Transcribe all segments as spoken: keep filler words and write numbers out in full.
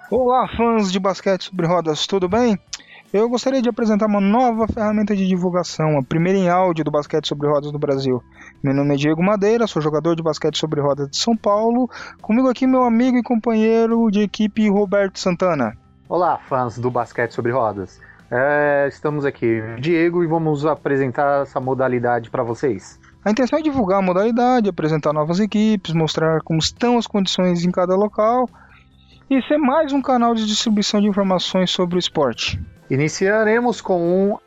Olá, fãs de basquete sobre rodas, tudo bem? Eu gostaria de apresentar uma nova ferramenta de divulgação, a primeira em áudio do basquete sobre rodas do Brasil. Meu nome é Diego Madeira, sou jogador de basquete sobre rodas de São Paulo. Comigo aqui meu amigo e companheiro de equipe Roberto Santana. Olá, fãs do basquete sobre rodas. É, estamos aqui, Diego, e vamos apresentar essa modalidade para vocês. A intenção é divulgar a modalidade, apresentar novas equipes, mostrar como estão as condições em cada local e ser mais um canal de distribuição de informações sobre o esporte. Iniciaremos com um...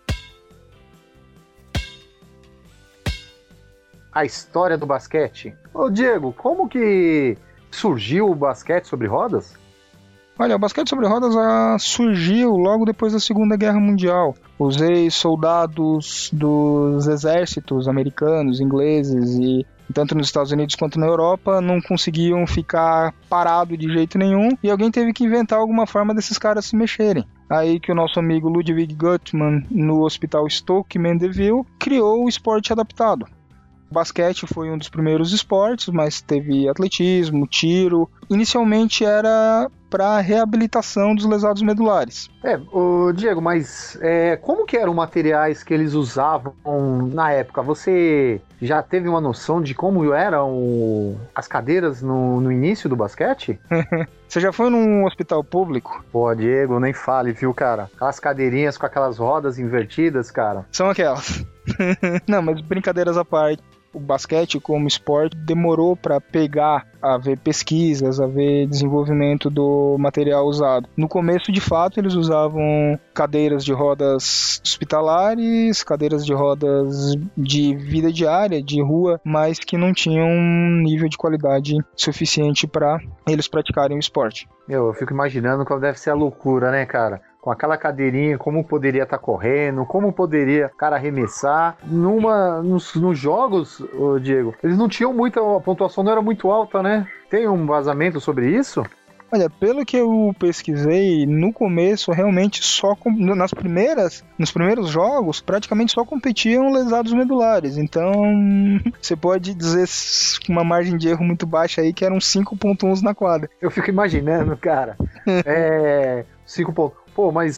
a história do basquete. Ô Diego, como que surgiu o basquete sobre rodas? Olha, o basquete sobre rodas ah, surgiu logo depois da Segunda Guerra Mundial. Os ex-soldados dos exércitos americanos, ingleses e tanto nos Estados Unidos quanto na Europa não conseguiam ficar parado de jeito nenhum e alguém teve que inventar alguma forma desses caras se mexerem. Aí que o nosso amigo Ludwig Guttmann, no Hospital Stoke Mandeville, criou o esporte adaptado. O basquete foi um dos primeiros esportes, mas teve atletismo, tiro. Inicialmente era para reabilitação dos lesados medulares. É, ô Diego, mas é, como que eram os materiais que eles usavam na época? Você já teve uma noção de como eram as cadeiras no, no início do basquete? Você já foi num hospital público? Pô, Diego, nem fale, viu, cara? Aquelas cadeirinhas com aquelas rodas invertidas, cara. São aquelas. Não, mas brincadeiras à parte. O basquete como esporte demorou para pegar, a ver pesquisas, a ver desenvolvimento do material usado. No começo, de fato, eles usavam cadeiras de rodas hospitalares, cadeiras de rodas de vida diária, de rua, mas que não tinham um nível de qualidade suficiente para eles praticarem o esporte. Meu, eu fico imaginando qual deve ser a loucura, né, cara? Com aquela cadeirinha, como poderia estar tá correndo, como poderia, cara, arremessar. Numa, nos, nos jogos, ô Diego, eles não tinham muita, a pontuação não era muito alta, né? Tem um vazamento sobre isso? Olha, pelo que eu pesquisei, no começo, realmente só com, nas primeiras, nos primeiros jogos, praticamente só competiam lesados medulares. Então, você pode dizer com uma margem de erro muito baixa aí que eram cinco ponto um na quadra. Eu fico imaginando, cara. é... cinco pontos. Pô, mas...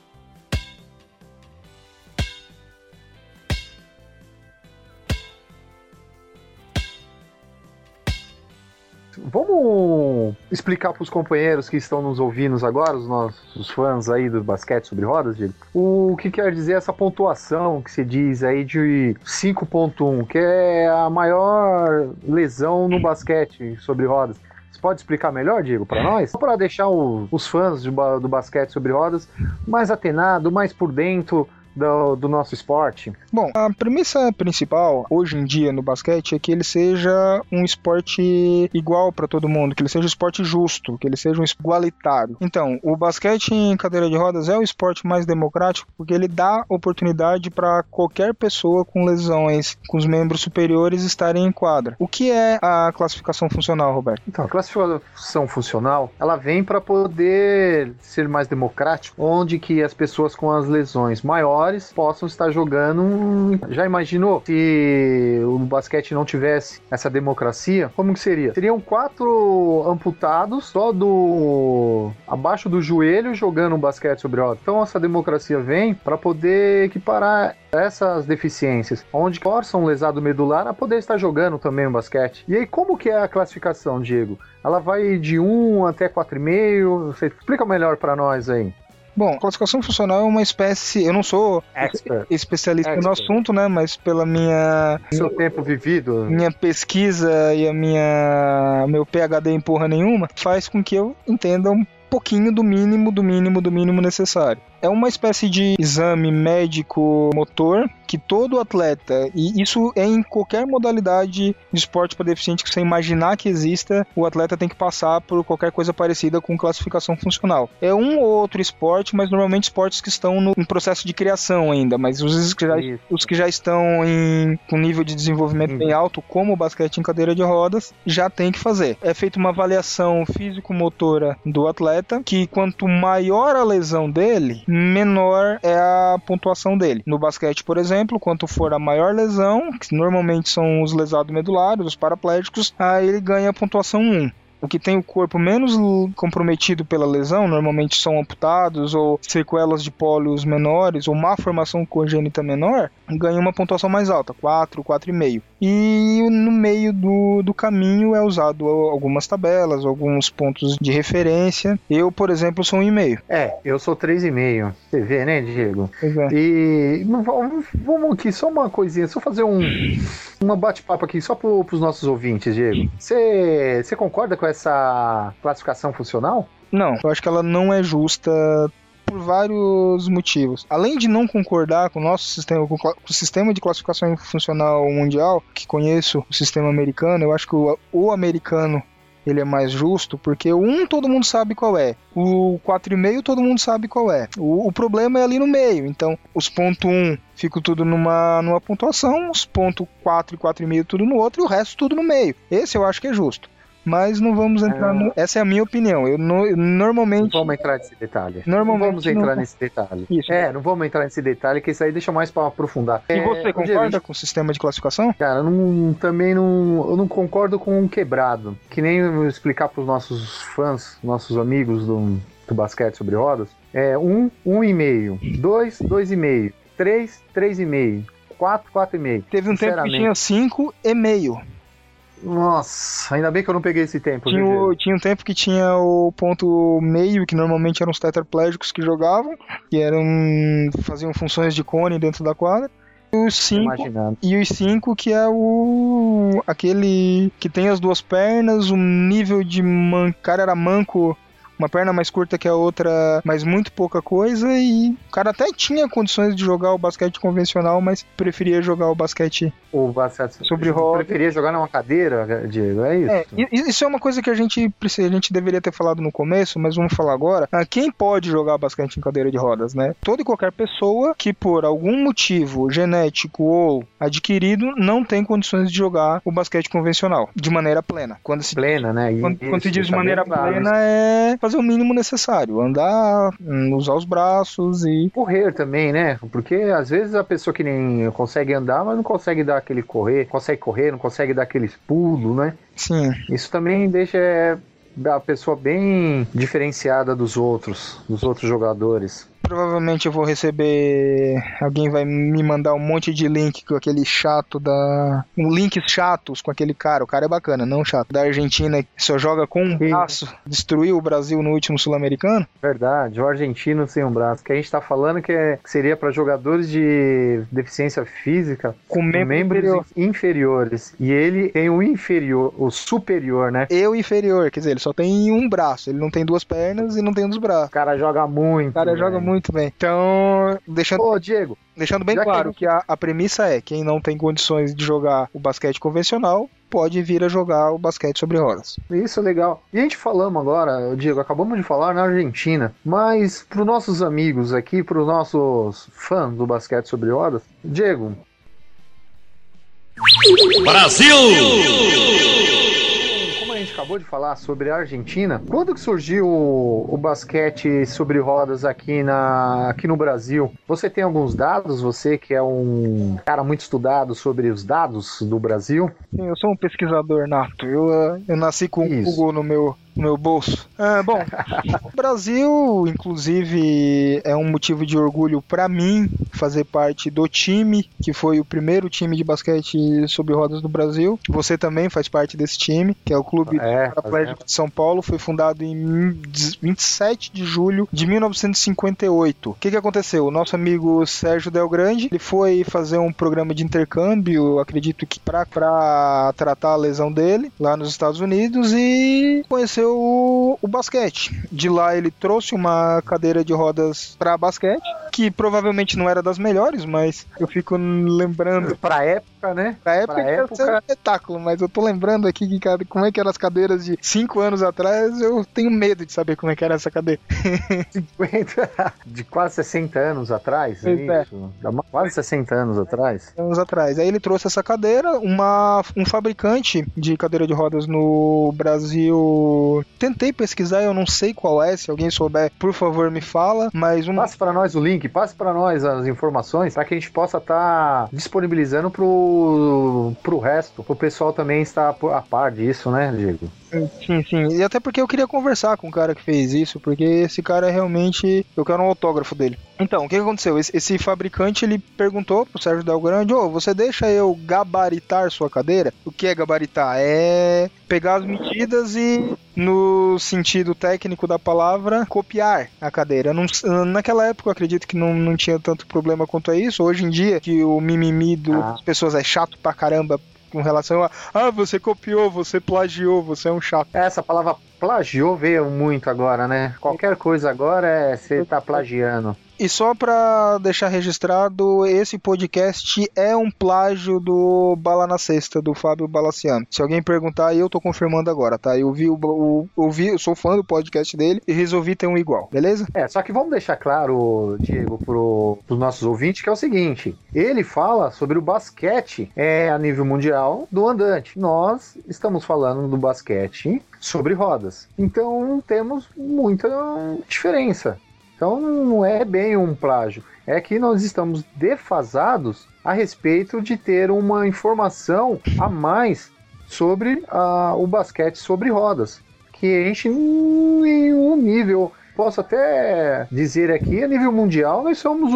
Vamos explicar para os companheiros que estão nos ouvindo agora, os nossos fãs aí do basquete sobre rodas, Diego, o que quer dizer essa pontuação que se diz aí de cinco ponto um, que é a maior lesão no basquete sobre rodas. Você pode explicar melhor, Diego, para nós? Só para deixar o, os fãs de, do basquete sobre rodas mais atenado, mais por dentro do, do nosso esporte. Bom, a premissa principal hoje em dia no basquete é que ele seja um esporte igual para todo mundo, que ele seja um esporte justo, que ele seja um igualitário. Então, o basquete em cadeira de rodas é o esporte mais democrático porque ele dá oportunidade para qualquer pessoa com lesões, com os membros superiores estarem em quadra. O que é a classificação funcional, Roberto? Então, a classificação funcional, ela vem para poder ser mais democrático, onde que as pessoas com as lesões maiores possam estar jogando. Já imaginou se o basquete não tivesse essa democracia? Como que seria? Seriam quatro amputados só do abaixo do joelho jogando um basquete sobre rodas. Então essa democracia vem para poder equiparar essas deficiências, onde forçam um lesado medular a poder estar jogando também um basquete. E aí como que é a classificação, Diego? Ela vai de um até quatro vírgula cinco? Você explica melhor para nós aí. Bom, a classificação funcional é uma espécie... Eu não sou Expert. especialista Expert. no assunto, né? Mas pela minha... Seu tempo vivido. Minha pesquisa e a minha... meu P H D em porra nenhuma faz com que eu entenda um pouquinho do mínimo, do mínimo, do mínimo necessário. É uma espécie de exame médico motor que todo atleta, e isso é em qualquer modalidade de esporte para deficiente que você imaginar que exista, o atleta tem que passar por qualquer coisa parecida com classificação funcional. É um ou outro esporte, mas normalmente esportes que estão no, em processo de criação ainda, mas os que já, os que já estão em com nível de desenvolvimento hum. bem alto, como o basquete em cadeira de rodas, já tem que fazer. É feita uma avaliação físico-motora do atleta, que quanto maior a lesão dele, menor é a pontuação dele. No basquete, por exemplo, quanto for a maior lesão, que normalmente são os lesados medulares, os paraplégicos, aí ele ganha a pontuação um. o que tem o corpo menos comprometido pela lesão, normalmente são amputados ou sequelas de pólios menores ou má formação congênita menor, ganha uma pontuação mais alta, quatro, quatro vírgula cinco. E no meio do, do caminho é usado algumas tabelas, alguns pontos de referência. Eu, por exemplo, sou um e meio. É, eu sou três e meio. Você vê, né, Diego? Pois é. E vamos aqui, só uma coisinha, só fazer um uma bate-papo aqui, só para os nossos ouvintes, Diego. Você concorda com essa classificação funcional? Não, eu acho que ela não é justa por vários motivos. Além de não concordar com o nosso sistema, com o sistema de classificação funcional mundial, que conheço o sistema americano, eu acho que o, o americano ele é mais justo, porque o um todo mundo sabe qual é, o quatro vírgula cinco todo mundo sabe qual é. O, o problema é ali no meio, então os pontos um ficam tudo numa, numa pontuação, os pontos quatro e quatro vírgula cinco tudo no outro e o resto tudo no meio. Esse eu acho que é justo. Mas não vamos entrar no... Essa é a minha opinião. Eu, no, eu normalmente... Não vamos entrar nesse detalhe. Normalmente não vamos entrar não... nesse detalhe. Isso. É, não vamos entrar nesse detalhe, que isso aí deixa mais para aprofundar. E é, você concorda gente... com o sistema de classificação? Cara, eu não, também não... Eu não concordo com o quebrado. Que nem eu explicar para os nossos fãs, nossos amigos do, do basquete sobre rodas. É um, um e meio. Dois, dois e meio. Três, três e meio. Quatro, quatro e meio. Teve um tempo que tinha cinco e meio. Nossa, ainda bem que eu não peguei esse tempo. Tinha, o, tinha um tempo que tinha o ponto meio, que normalmente eram os tetraplégicos que jogavam, que eram faziam funções de cone dentro da quadra. E os cinco, e os cinco que é o aquele que tem as duas pernas, o nível de man, cara era manco, uma perna mais curta que a outra, mas muito pouca coisa, e o cara até tinha condições de jogar o basquete convencional, mas preferia jogar o basquete o basquete sobre roda. Preferia jogar numa cadeira, Diego, é isso? É, isso é uma coisa que a gente, a gente deveria ter falado no começo, mas vamos falar agora. Quem pode jogar basquete em cadeira de rodas, né? Toda e qualquer pessoa que por algum motivo genético ou adquirido não tem condições de jogar o basquete convencional, de maneira plena. Quando se plena, né? Quando, isso, quando se diz de maneira plena é fazer o mínimo necessário, andar, usar os braços e... correr também, né? Porque às vezes a pessoa que nem consegue andar, mas não consegue dar aquele correr, consegue correr, não consegue dar aquele pulo, né? Sim. Isso também deixa a pessoa bem diferenciada dos outros, dos outros jogadores. Provavelmente eu vou receber... Alguém vai me mandar um monte de link com aquele chato da... Um links chatos com aquele cara. O cara é bacana, não chato. Da Argentina, que só joga com um braço. Destruiu o Brasil no último Sul-Americano. Verdade, o argentino sem um braço. Que a gente tá falando que, é, que seria para jogadores de deficiência física com membro membros inferior. inferiores. E ele tem o inferior, o superior, né? E o inferior, quer dizer, ele só tem um braço. Ele não tem duas pernas e não tem um dos braços. O cara joga muito. O cara velho. joga muito. Muito bem. Então, deixando, Ô, Diego, deixando bem claro que, que a, a premissa é: quem não tem condições de jogar o basquete convencional pode vir a jogar o basquete sobre rodas. Isso é legal. E a gente falamos agora, Diego, acabamos de falar na Argentina, mas para os nossos amigos aqui, para os nossos fãs do basquete sobre rodas, Diego. Brasil! A gente acabou de falar sobre a Argentina. Quando que surgiu o, o basquete sobre rodas aqui, na, aqui no Brasil? Você tem alguns dados? Você que é um cara muito estudado sobre os dados do Brasil? Sim, eu sou um pesquisador nato. Eu, eu nasci com o Google no meu, no meu bolso. Ah, bom, o Brasil, inclusive, é um motivo de orgulho para mim fazer parte do time, que foi o primeiro time de basquete sobre rodas do Brasil. Você também faz parte desse time, que é o Clube é, Paraplégico de São Paulo. Foi fundado em vinte e sete de julho de mil novecentos e cinquenta e oito. O que, que aconteceu? O nosso amigo Sérgio Del Grande, ele foi fazer um programa de intercâmbio, acredito que para tratar a lesão dele, lá nos Estados Unidos, e conheceu o, o basquete. De lá ele trouxe uma cadeira de rodas para basquete, que provavelmente não era das melhores, mas eu fico lembrando... Pra época, né? Pra época, pra época... era um espetáculo, mas eu tô lembrando aqui que, como é que eram as cadeiras de cinco anos atrás, eu tenho medo de saber como é que era essa cadeira. cinquenta de quase sessenta anos atrás, é isso? É. Quase sessenta anos atrás. Anos atrás. Aí ele trouxe essa cadeira, uma, um fabricante de cadeira de rodas no Brasil. Tentei pesquisar, eu não sei qual é, se alguém souber, por favor me fala, mas... Um... Passe para nós o link, passe para nós as informações, para que a gente possa estar tá disponibilizando pro, pro resto, pro pessoal também estar a par disso, né, Diego? Sim, sim. E até porque eu queria conversar com o cara que fez isso, porque esse cara realmente... Eu quero um autógrafo dele. Então, o que aconteceu? Esse, esse fabricante, ele perguntou pro Sérgio Delgrande, ô, você deixa eu gabaritar sua cadeira? O que é gabaritar? É pegar as medidas e, no sentido técnico da palavra, copiar a cadeira. Não, naquela época, eu acredito que não, não tinha tanto problema quanto a isso. Hoje em dia, que o mimimi das ah. pessoas é chato pra caramba, com relação a, ah, você copiou, você plagiou, você é um chato. Essa palavra plagiou veio muito agora, né? Qualquer coisa agora é você tá plagiando. E só pra deixar registrado, esse podcast é um plágio do Bala na Sexta, do Fábio Balaciano. Se alguém perguntar, eu tô confirmando agora, tá? Eu vi o, o, eu vi, eu sou fã do podcast dele e resolvi ter um igual, beleza? É, só que vamos deixar claro, Diego, pro, pros nossos ouvintes, que é o seguinte, ele fala sobre o basquete é, a nível mundial do andante. Nós estamos falando do basquete sobre rodas. Então temos muita diferença. Então não é bem um plágio, é que nós estamos defasados a respeito de ter uma informação a mais sobre uh, o basquete sobre rodas, que a gente em nenhum nível, posso até dizer aqui, a nível mundial nós somos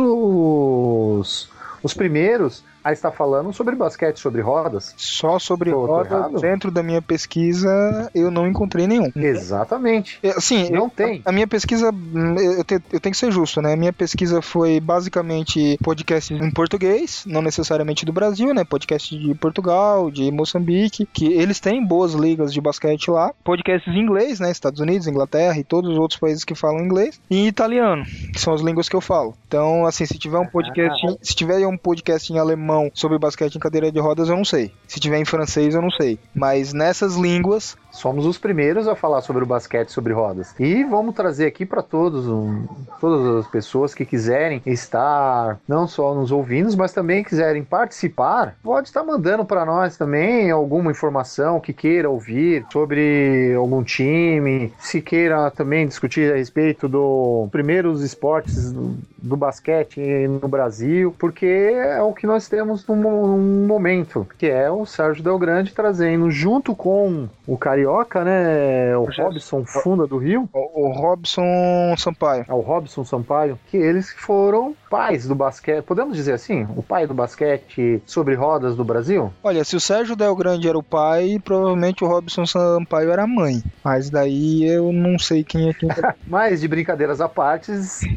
os, os primeiros a estar falando sobre basquete sobre rodas. Só sobre rodas, dentro da minha pesquisa, eu não encontrei nenhum. Exatamente. Assim, não eu, tem. A, a minha pesquisa, eu, te, eu tenho que ser justo, né? A minha pesquisa foi basicamente podcast em português, não necessariamente do Brasil, né? Podcast de Portugal, de Moçambique, que eles têm boas ligas de basquete lá. Podcasts em inglês, né? Estados Unidos, Inglaterra e todos os outros países que falam inglês. E italiano, que são as línguas que eu falo. Então, assim, se tiver um podcast, ah. se tiver um podcast em alemão sobre basquete em cadeira de rodas, eu não sei. Se tiver em francês, eu não sei. Mas nessas línguas... Somos os primeiros a falar sobre o basquete sobre rodas. E vamos trazer aqui para todos, um, todas as pessoas que quiserem estar não só nos ouvindo, mas também quiserem participar, pode estar mandando para nós também alguma informação que queira ouvir sobre algum time, se queira também discutir a respeito dos primeiros esportes do, do basquete no Brasil, porque é o que nós temos num, num momento, que é o Sérgio Delgrande trazendo junto com o Carioca, né? O Robson Funda do Rio. O, o Robson Sampaio. É o Robson Sampaio, que eles foram pais do basquete, podemos dizer assim? O pai do basquete sobre rodas do Brasil? Olha, se o Sérgio Delgrande era o pai, provavelmente o Robson Sampaio era a mãe. Mas daí eu não sei quem é quem. Mas de brincadeiras à parte...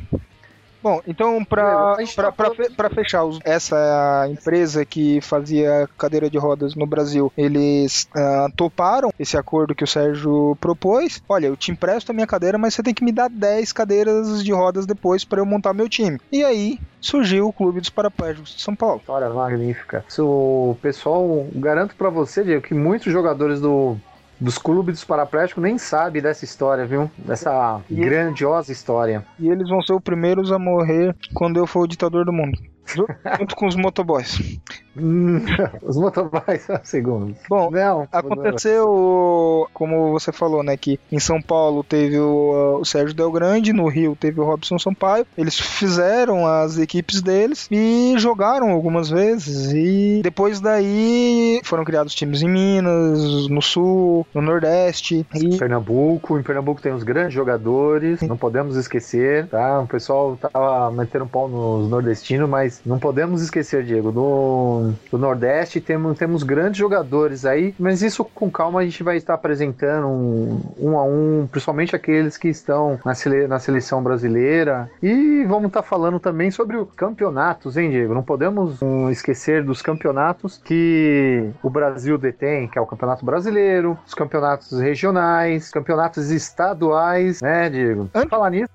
Bom, então para tá fechar, essa empresa que fazia cadeira de rodas no Brasil, eles uh, toparam esse acordo que o Sérgio propôs. Olha, eu te empresto a minha cadeira, mas você tem que me dar dez cadeiras de rodas depois para eu montar meu time. E aí surgiu o Clube dos Paraplégicos de São Paulo. História magnífica. O pessoal, garanto para você, Diego, que muitos jogadores do dos clubes dos paraplégicos nem sabe dessa história, viu? Dessa e grandiosa história. E eles vão ser os primeiros a morrer quando eu for o ditador do mundo. Junto com os motoboys. Os motoboys são segundos. Bom, não, aconteceu, como você falou, né, que em São Paulo teve o, o Sérgio Delgrande, no Rio teve o Robson Sampaio. Eles fizeram as equipes deles e jogaram algumas vezes. E depois daí foram criados times em Minas, no Sul, no Nordeste. E... Pernambuco. Em Pernambuco tem os grandes jogadores, não podemos esquecer, tá? O pessoal tava metendo um pau nos nordestinos, mas não podemos esquecer, Diego, do, do Nordeste temos, temos grandes jogadores aí, mas isso com calma a gente vai estar apresentando um, um a um, principalmente aqueles que estão na, sele, na seleção brasileira, e vamos estar falando também sobre os campeonatos, hein, Diego? Não podemos um, esquecer dos campeonatos que o Brasil detém, que é o Campeonato Brasileiro, os campeonatos regionais, campeonatos estaduais, né, Diego? Antes de falar nisso,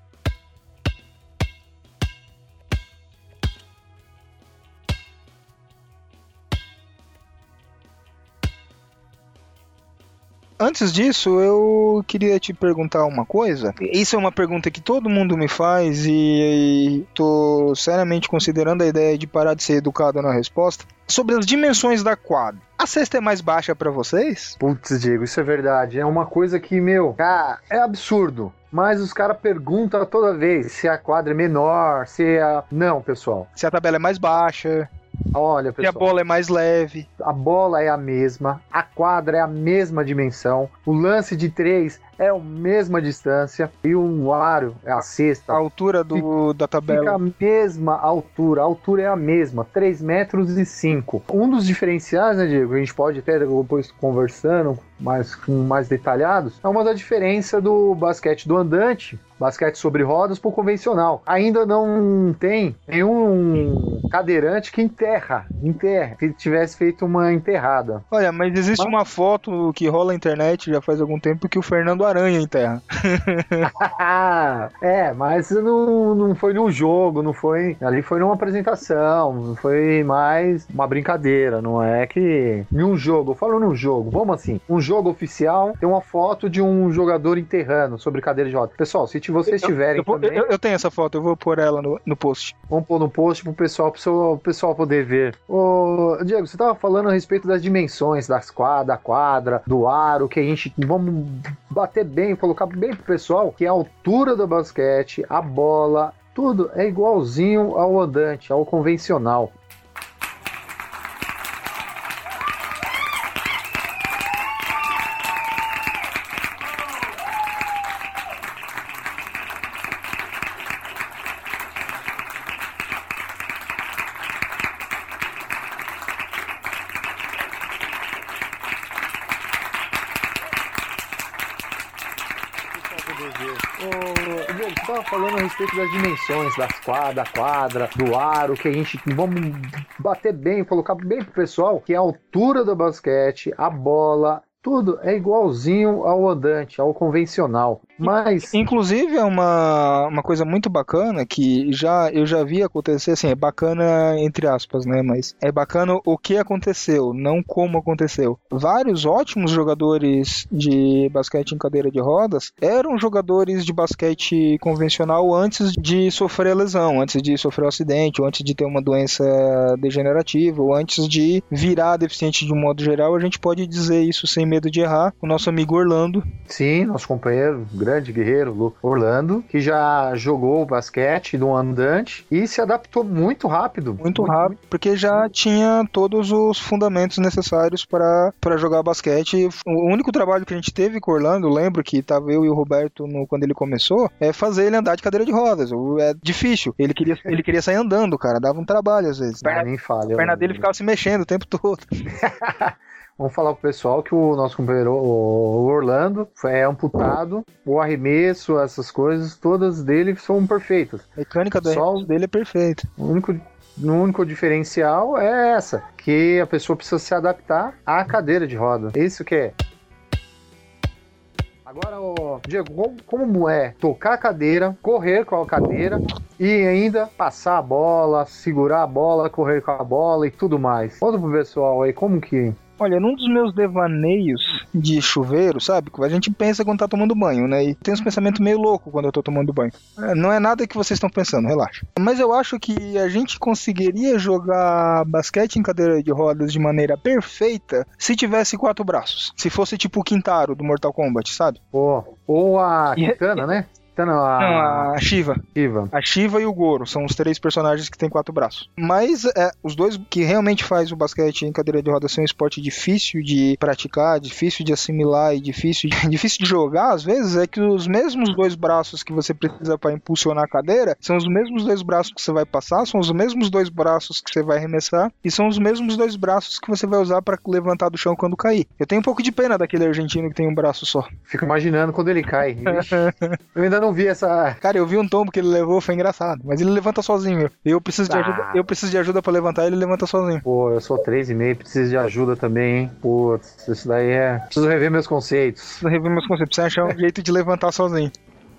Antes disso, eu queria te perguntar uma coisa. Isso é uma pergunta que todo mundo me faz e tô seriamente considerando a ideia de parar de ser educado na resposta. Sobre as dimensões da quadra. A cesta é mais baixa pra vocês? Putz, Diego, isso é verdade. É uma coisa que, meu, cara, é absurdo. Mas os caras perguntam toda vez se a quadra é menor, se a... Não, pessoal. Se a tabela é mais baixa... Olha, E a pessoal, bola é mais leve. a bola é a mesma, a quadra é a mesma dimensão, o lance de três é a mesma distância e o aro é a cesta. A altura do, da Fica tabela. a mesma altura, a altura é a mesma, três metros e cinco. Um dos diferenciais, né, Diego, a gente pode até depois conversando mais, com mais detalhados, é uma da diferença do basquete do andante, basquete sobre rodas, pro convencional. Ainda não tem nenhum cadeirante que enterra, enterra, que tivesse feito uma enterrada. Olha, mas existe uma foto que rola na internet já faz algum tempo que o Fernando Aranha enterra. É, mas não, não foi num jogo, não foi. Ali foi numa apresentação, não foi mais uma brincadeira, não é que. Em um jogo, eu falo num jogo, vamos assim, um jogo oficial tem uma foto de um jogador enterrando sobre cadeira de roda. Pessoal, se vocês tiverem Eu, eu, também, eu, eu tenho essa foto, eu vou pôr ela no, no post. vamos pôr no post pro pessoal, pro pessoal poder ver. Ô, Diego, você tava falando a respeito das dimensões das quadra, da quadra, do aro, que a gente vamos bater bem, colocar bem pro pessoal, que a altura do basquete, a bola, tudo é igualzinho ao andante, ao convencional. Ô, Diego, você tava falando a respeito das dimensões das quadra, da quadra, do aro, que a gente vamos bater bem, colocar bem pro pessoal, que a altura do basquete, a bola, tudo é igualzinho ao andante, ao convencional. Mas, Inclusive é uma, uma coisa muito bacana que já, eu já vi acontecer, assim, é bacana entre aspas, né, mas é bacana o que aconteceu, não como aconteceu. Vários ótimos jogadores de basquete em cadeira de rodas eram jogadores de basquete convencional antes de sofrer lesão, antes de sofrer um acidente, ou antes de ter uma doença degenerativa, ou antes de virar deficiente de um modo geral. A gente pode dizer isso sem medo de errar. O nosso amigo Orlando. sim, nosso companheiro, grande guerreiro Orlando, que já jogou basquete do andante e se adaptou muito rápido. Muito, muito rápido, muito... porque já tinha todos os fundamentos necessários para jogar basquete. O único trabalho que a gente teve com o Orlando, lembro que estava eu e o Roberto no, quando ele começou, é fazer ele andar de cadeira de rodas. É difícil. Ele queria, ele queria sair andando, cara. Dava um trabalho às vezes. Ah, nem fala. A perna dele ficava se mexendo o tempo todo. Vamos falar pro pessoal que o nosso companheiro o Orlando é amputado, o arremesso, essas coisas, todas dele são perfeitas. A mecânica do arremesso dele é perfeita. O único, o único diferencial é essa, que a pessoa precisa se adaptar à cadeira de roda. Isso que é. Agora, ó, Diego, como, como é tocar a cadeira, correr com a cadeira e ainda passar a bola, segurar a bola, correr com a bola e tudo mais? Conta pro pessoal aí, como que... Olha, num dos meus devaneios de chuveiro, sabe? A gente pensa quando tá tomando banho, né? E tem uns pensamentos meio loucos quando eu tô tomando banho. Não é nada que vocês estão pensando, relaxa. Mas eu acho que a gente conseguiria jogar basquete em cadeira de rodas de maneira perfeita se tivesse quatro braços. Se fosse tipo o Quintaro do Mortal Kombat, sabe? Oh, ou a Kitana, e... né? Não, a... Não, a Shiva. Shiva. A Shiva e o Goro são os três personagens que têm quatro braços. Mas é, os dois que realmente faz o basquete em cadeira de rodas ser um esporte difícil de praticar, difícil de assimilar e difícil de, difícil de jogar, às vezes, é que os mesmos dois braços que você precisa para impulsionar a cadeira são os mesmos dois braços que você vai passar, são os mesmos dois braços que você vai arremessar e são os mesmos dois braços que você vai usar para levantar do chão quando cair. Eu tenho um pouco de pena daquele argentino que tem um braço só. Fico imaginando quando ele cai. Eu ainda não vi essa... Cara, eu vi um tombo que ele levou, foi engraçado. Mas ele levanta sozinho. Eu preciso de ah. ajuda, eu preciso de ajuda pra levantar, ele levanta sozinho. Pô, eu sou três e meio, preciso de ajuda também, hein? Putz, isso daí é... Preciso rever meus conceitos. Preciso rever meus conceitos. Precisa achar um jeito de levantar sozinho.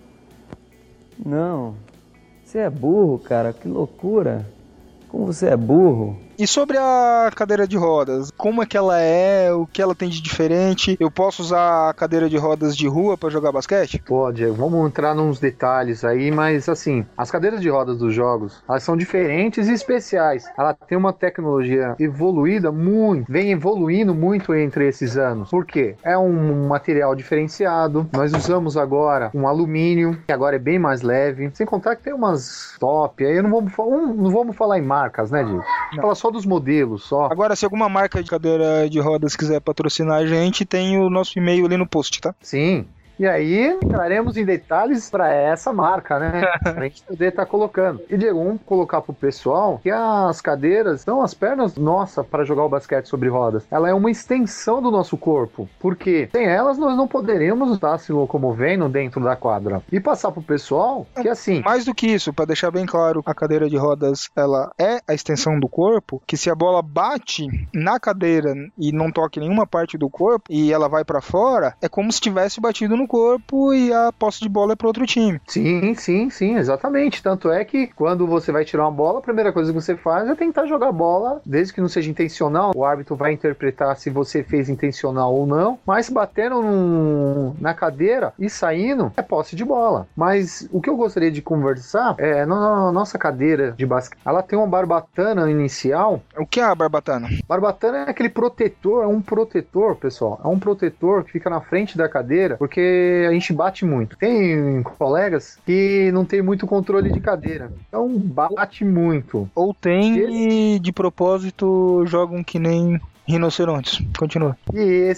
Não. Você é burro, cara. Que loucura. Como você é burro. E sobre a cadeira de rodas, como é que ela é, o que ela tem de diferente? Eu posso usar a cadeira de rodas de rua para jogar basquete? Pode, vamos entrar nos detalhes aí, mas assim, as cadeiras de rodas dos jogos, elas são diferentes e especiais. Ela tem uma tecnologia evoluída muito, vem evoluindo muito entre esses anos. Por quê? É um material diferenciado, nós usamos agora um alumínio, que agora é bem mais leve, sem contar que tem umas top, aí não vamos, não vamos falar em marcas, né, Diego? Fala só dos modelos, só. Agora, se alguma marca de cadeira de rodas quiser patrocinar a gente, tem o nosso e-mail ali no post, tá? Sim. E aí, entraremos em detalhes para essa marca, né? Pra gente poder estar colocando. E, Diego, vamos colocar pro pessoal que as cadeiras são as pernas nossa para jogar o basquete sobre rodas. Ela é uma extensão do nosso corpo. Porque sem elas, nós não poderíamos estar se locomovendo dentro da quadra. E passar pro pessoal que, assim... Mais do que isso, para deixar bem claro, a cadeira de rodas, ela é a extensão do corpo, que se a bola bate na cadeira e não toca em nenhuma parte do corpo, e ela vai para fora, é como se tivesse batido no corpo e a posse de bola é para outro time. Sim, sim, sim, exatamente. Tanto é que quando você vai tirar uma bola, a primeira coisa que você faz é tentar jogar a bola, desde que não seja intencional. O árbitro vai interpretar se você fez intencional ou não, mas batendo num, na cadeira e saindo, é posse de bola. Mas o que eu gostaria de conversar é, na, na nossa cadeira de basquete, ela tem uma barbatana inicial. O que é a barbatana? Barbatana é aquele protetor, é um protetor, pessoal, é um protetor que fica na frente da cadeira, porque a gente bate muito. Tem colegas que não tem muito controle de cadeira, então bate muito. Ou tem e de propósito jogam que nem rinocerontes. Continua. E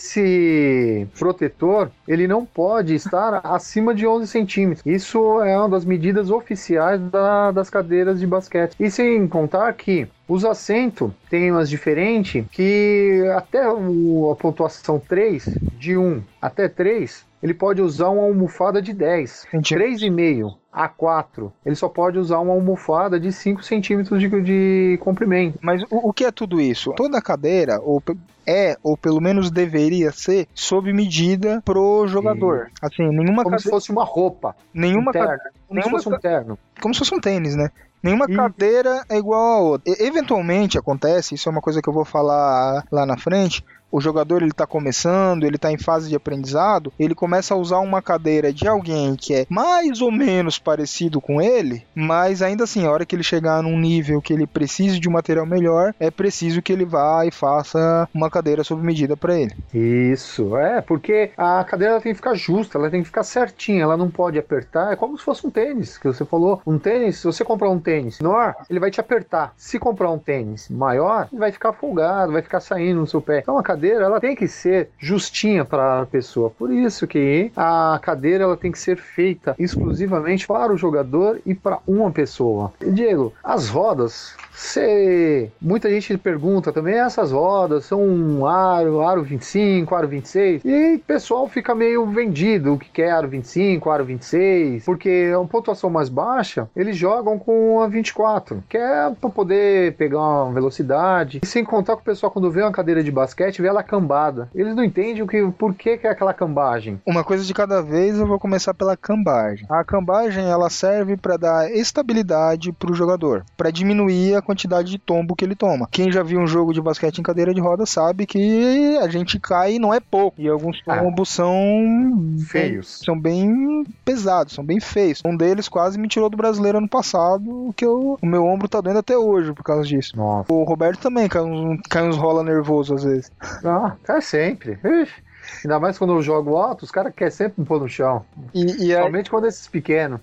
esse protetor, ele não pode estar acima de onze centímetros. Isso é uma das medidas oficiais da, das cadeiras de basquete. E sem contar que os assentos tem umas diferentes que até o, a pontuação três, de um até três, ele pode usar uma almofada de dez. três vírgula cinco a quatro, ele só pode usar uma almofada de cinco centímetros de, de comprimento. Mas o, o que é tudo isso? Toda cadeira, ou é, ou pelo menos deveria ser, sob medida pro jogador. Sim. Assim, nenhuma Como cade... se fosse uma roupa. Nenhuma um terno, cadeira. Como nenhuma... se fosse um terno. Como se fosse um tênis, né? Nenhuma e... cadeira é igual a outra. E, eventualmente acontece, isso é uma coisa que eu vou falar lá na frente. O jogador ele está começando, ele está em fase de aprendizado, ele começa a usar uma cadeira de alguém que é mais ou menos parecido com ele, mas ainda assim, a hora que ele chegar num nível que ele precise de um material melhor, é preciso que ele vá e faça uma cadeira sob medida para ele. Isso, é, porque a cadeira ela tem que ficar justa, ela tem que ficar certinha, ela não pode apertar, é como se fosse um tênis, que você falou, um tênis, se você comprar um tênis menor, ele vai te apertar. Se comprar um tênis maior, ele vai ficar folgado, vai ficar saindo no seu pé. Então a cadeira ela tem que ser justinha para a pessoa. Por isso que a cadeira ela tem que ser feita exclusivamente para o jogador e para uma pessoa. E, Diego, as rodas, cê... muita gente pergunta também, essas rodas são um aro, aro vinte e cinco, aro vinte e seis, e o pessoal fica meio vendido o que é aro vinte e cinco, aro vinte e seis, porque é uma pontuação mais baixa, eles jogam com a vinte e quatro, que é para poder pegar uma velocidade, e sem contar que o pessoal quando vê uma cadeira de basquete, vê ela cambada. Eles não entendem o que, por que, que é aquela cambagem. Uma coisa de cada vez, eu vou começar pela cambagem. A cambagem ela serve para dar estabilidade para o jogador, para diminuir a quantidade de tombo que ele toma. Quem já viu um jogo de basquete em cadeira de roda sabe que a gente cai e não é pouco. E alguns tombos ah, são feios. São bem pesados, são bem feios. Um deles quase me tirou do Brasileiro ano passado, que eu, o meu ombro tá doendo até hoje por causa disso. Nossa. O Roberto também cai uns, cai uns rola nervoso às vezes. Ah, cai sempre. Ixi. Ainda mais quando eu jogo alto, os caras querem sempre me pôr no chão. E, e aí... Somente quando esses pequenos.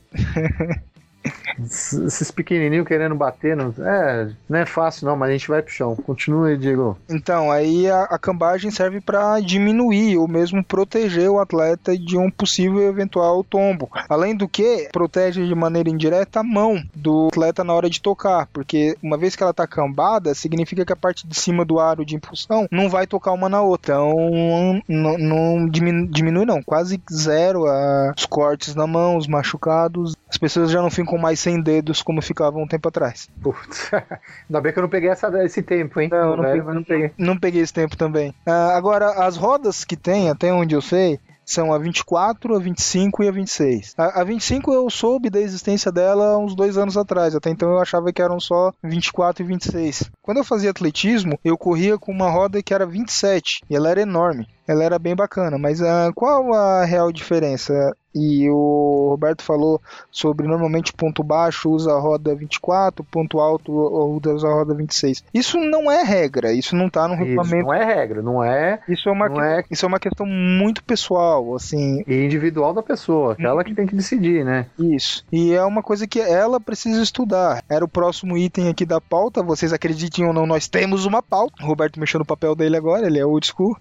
Esses pequenininhos querendo bater, não é, não é fácil não, mas a gente vai pro chão. Continua aí, Diego. Então, aí a, a cambagem serve para diminuir ou mesmo proteger o atleta de um possível eventual tombo. Além do que, protege de maneira indireta a mão do atleta na hora de tocar, porque uma vez que ela tá cambada, significa que a parte de cima do aro de impulsão não vai tocar uma na outra. Então, não, não diminui, diminui não, quase zero a, os cortes na mão, os machucados. As pessoas já não ficam mais sem dedos como ficavam um tempo atrás. Putz, ainda bem que eu não peguei essa, esse tempo, hein? Não, não, peguei, não, peguei. não peguei esse tempo também. Uh, agora, as rodas que tem, até onde eu sei, são a vinte e quatro, a vinte e cinco e a vinte e seis. A, a vinte e cinco eu soube da existência dela uns dois anos atrás, até então eu achava que eram só vinte e quatro e vinte e seis. Quando eu fazia atletismo, eu corria com uma roda que era vinte e sete, e ela era enorme. Ela era bem bacana, mas uh, qual a real diferença? E o Roberto falou sobre normalmente ponto baixo usa a roda vinte e quatro, ponto alto usa a roda vinte e seis. Isso não é regra, isso não tá no regulamento. Isso não é regra, não é. Isso é uma, não é... Isso é uma questão muito pessoal, assim. E individual da pessoa, aquela que tem que decidir, né? Isso. E é uma coisa que ela precisa estudar. Era o próximo item aqui da pauta. Vocês acreditem ou não, nós temos uma pauta. O Roberto mexeu no papel dele agora, ele é old school.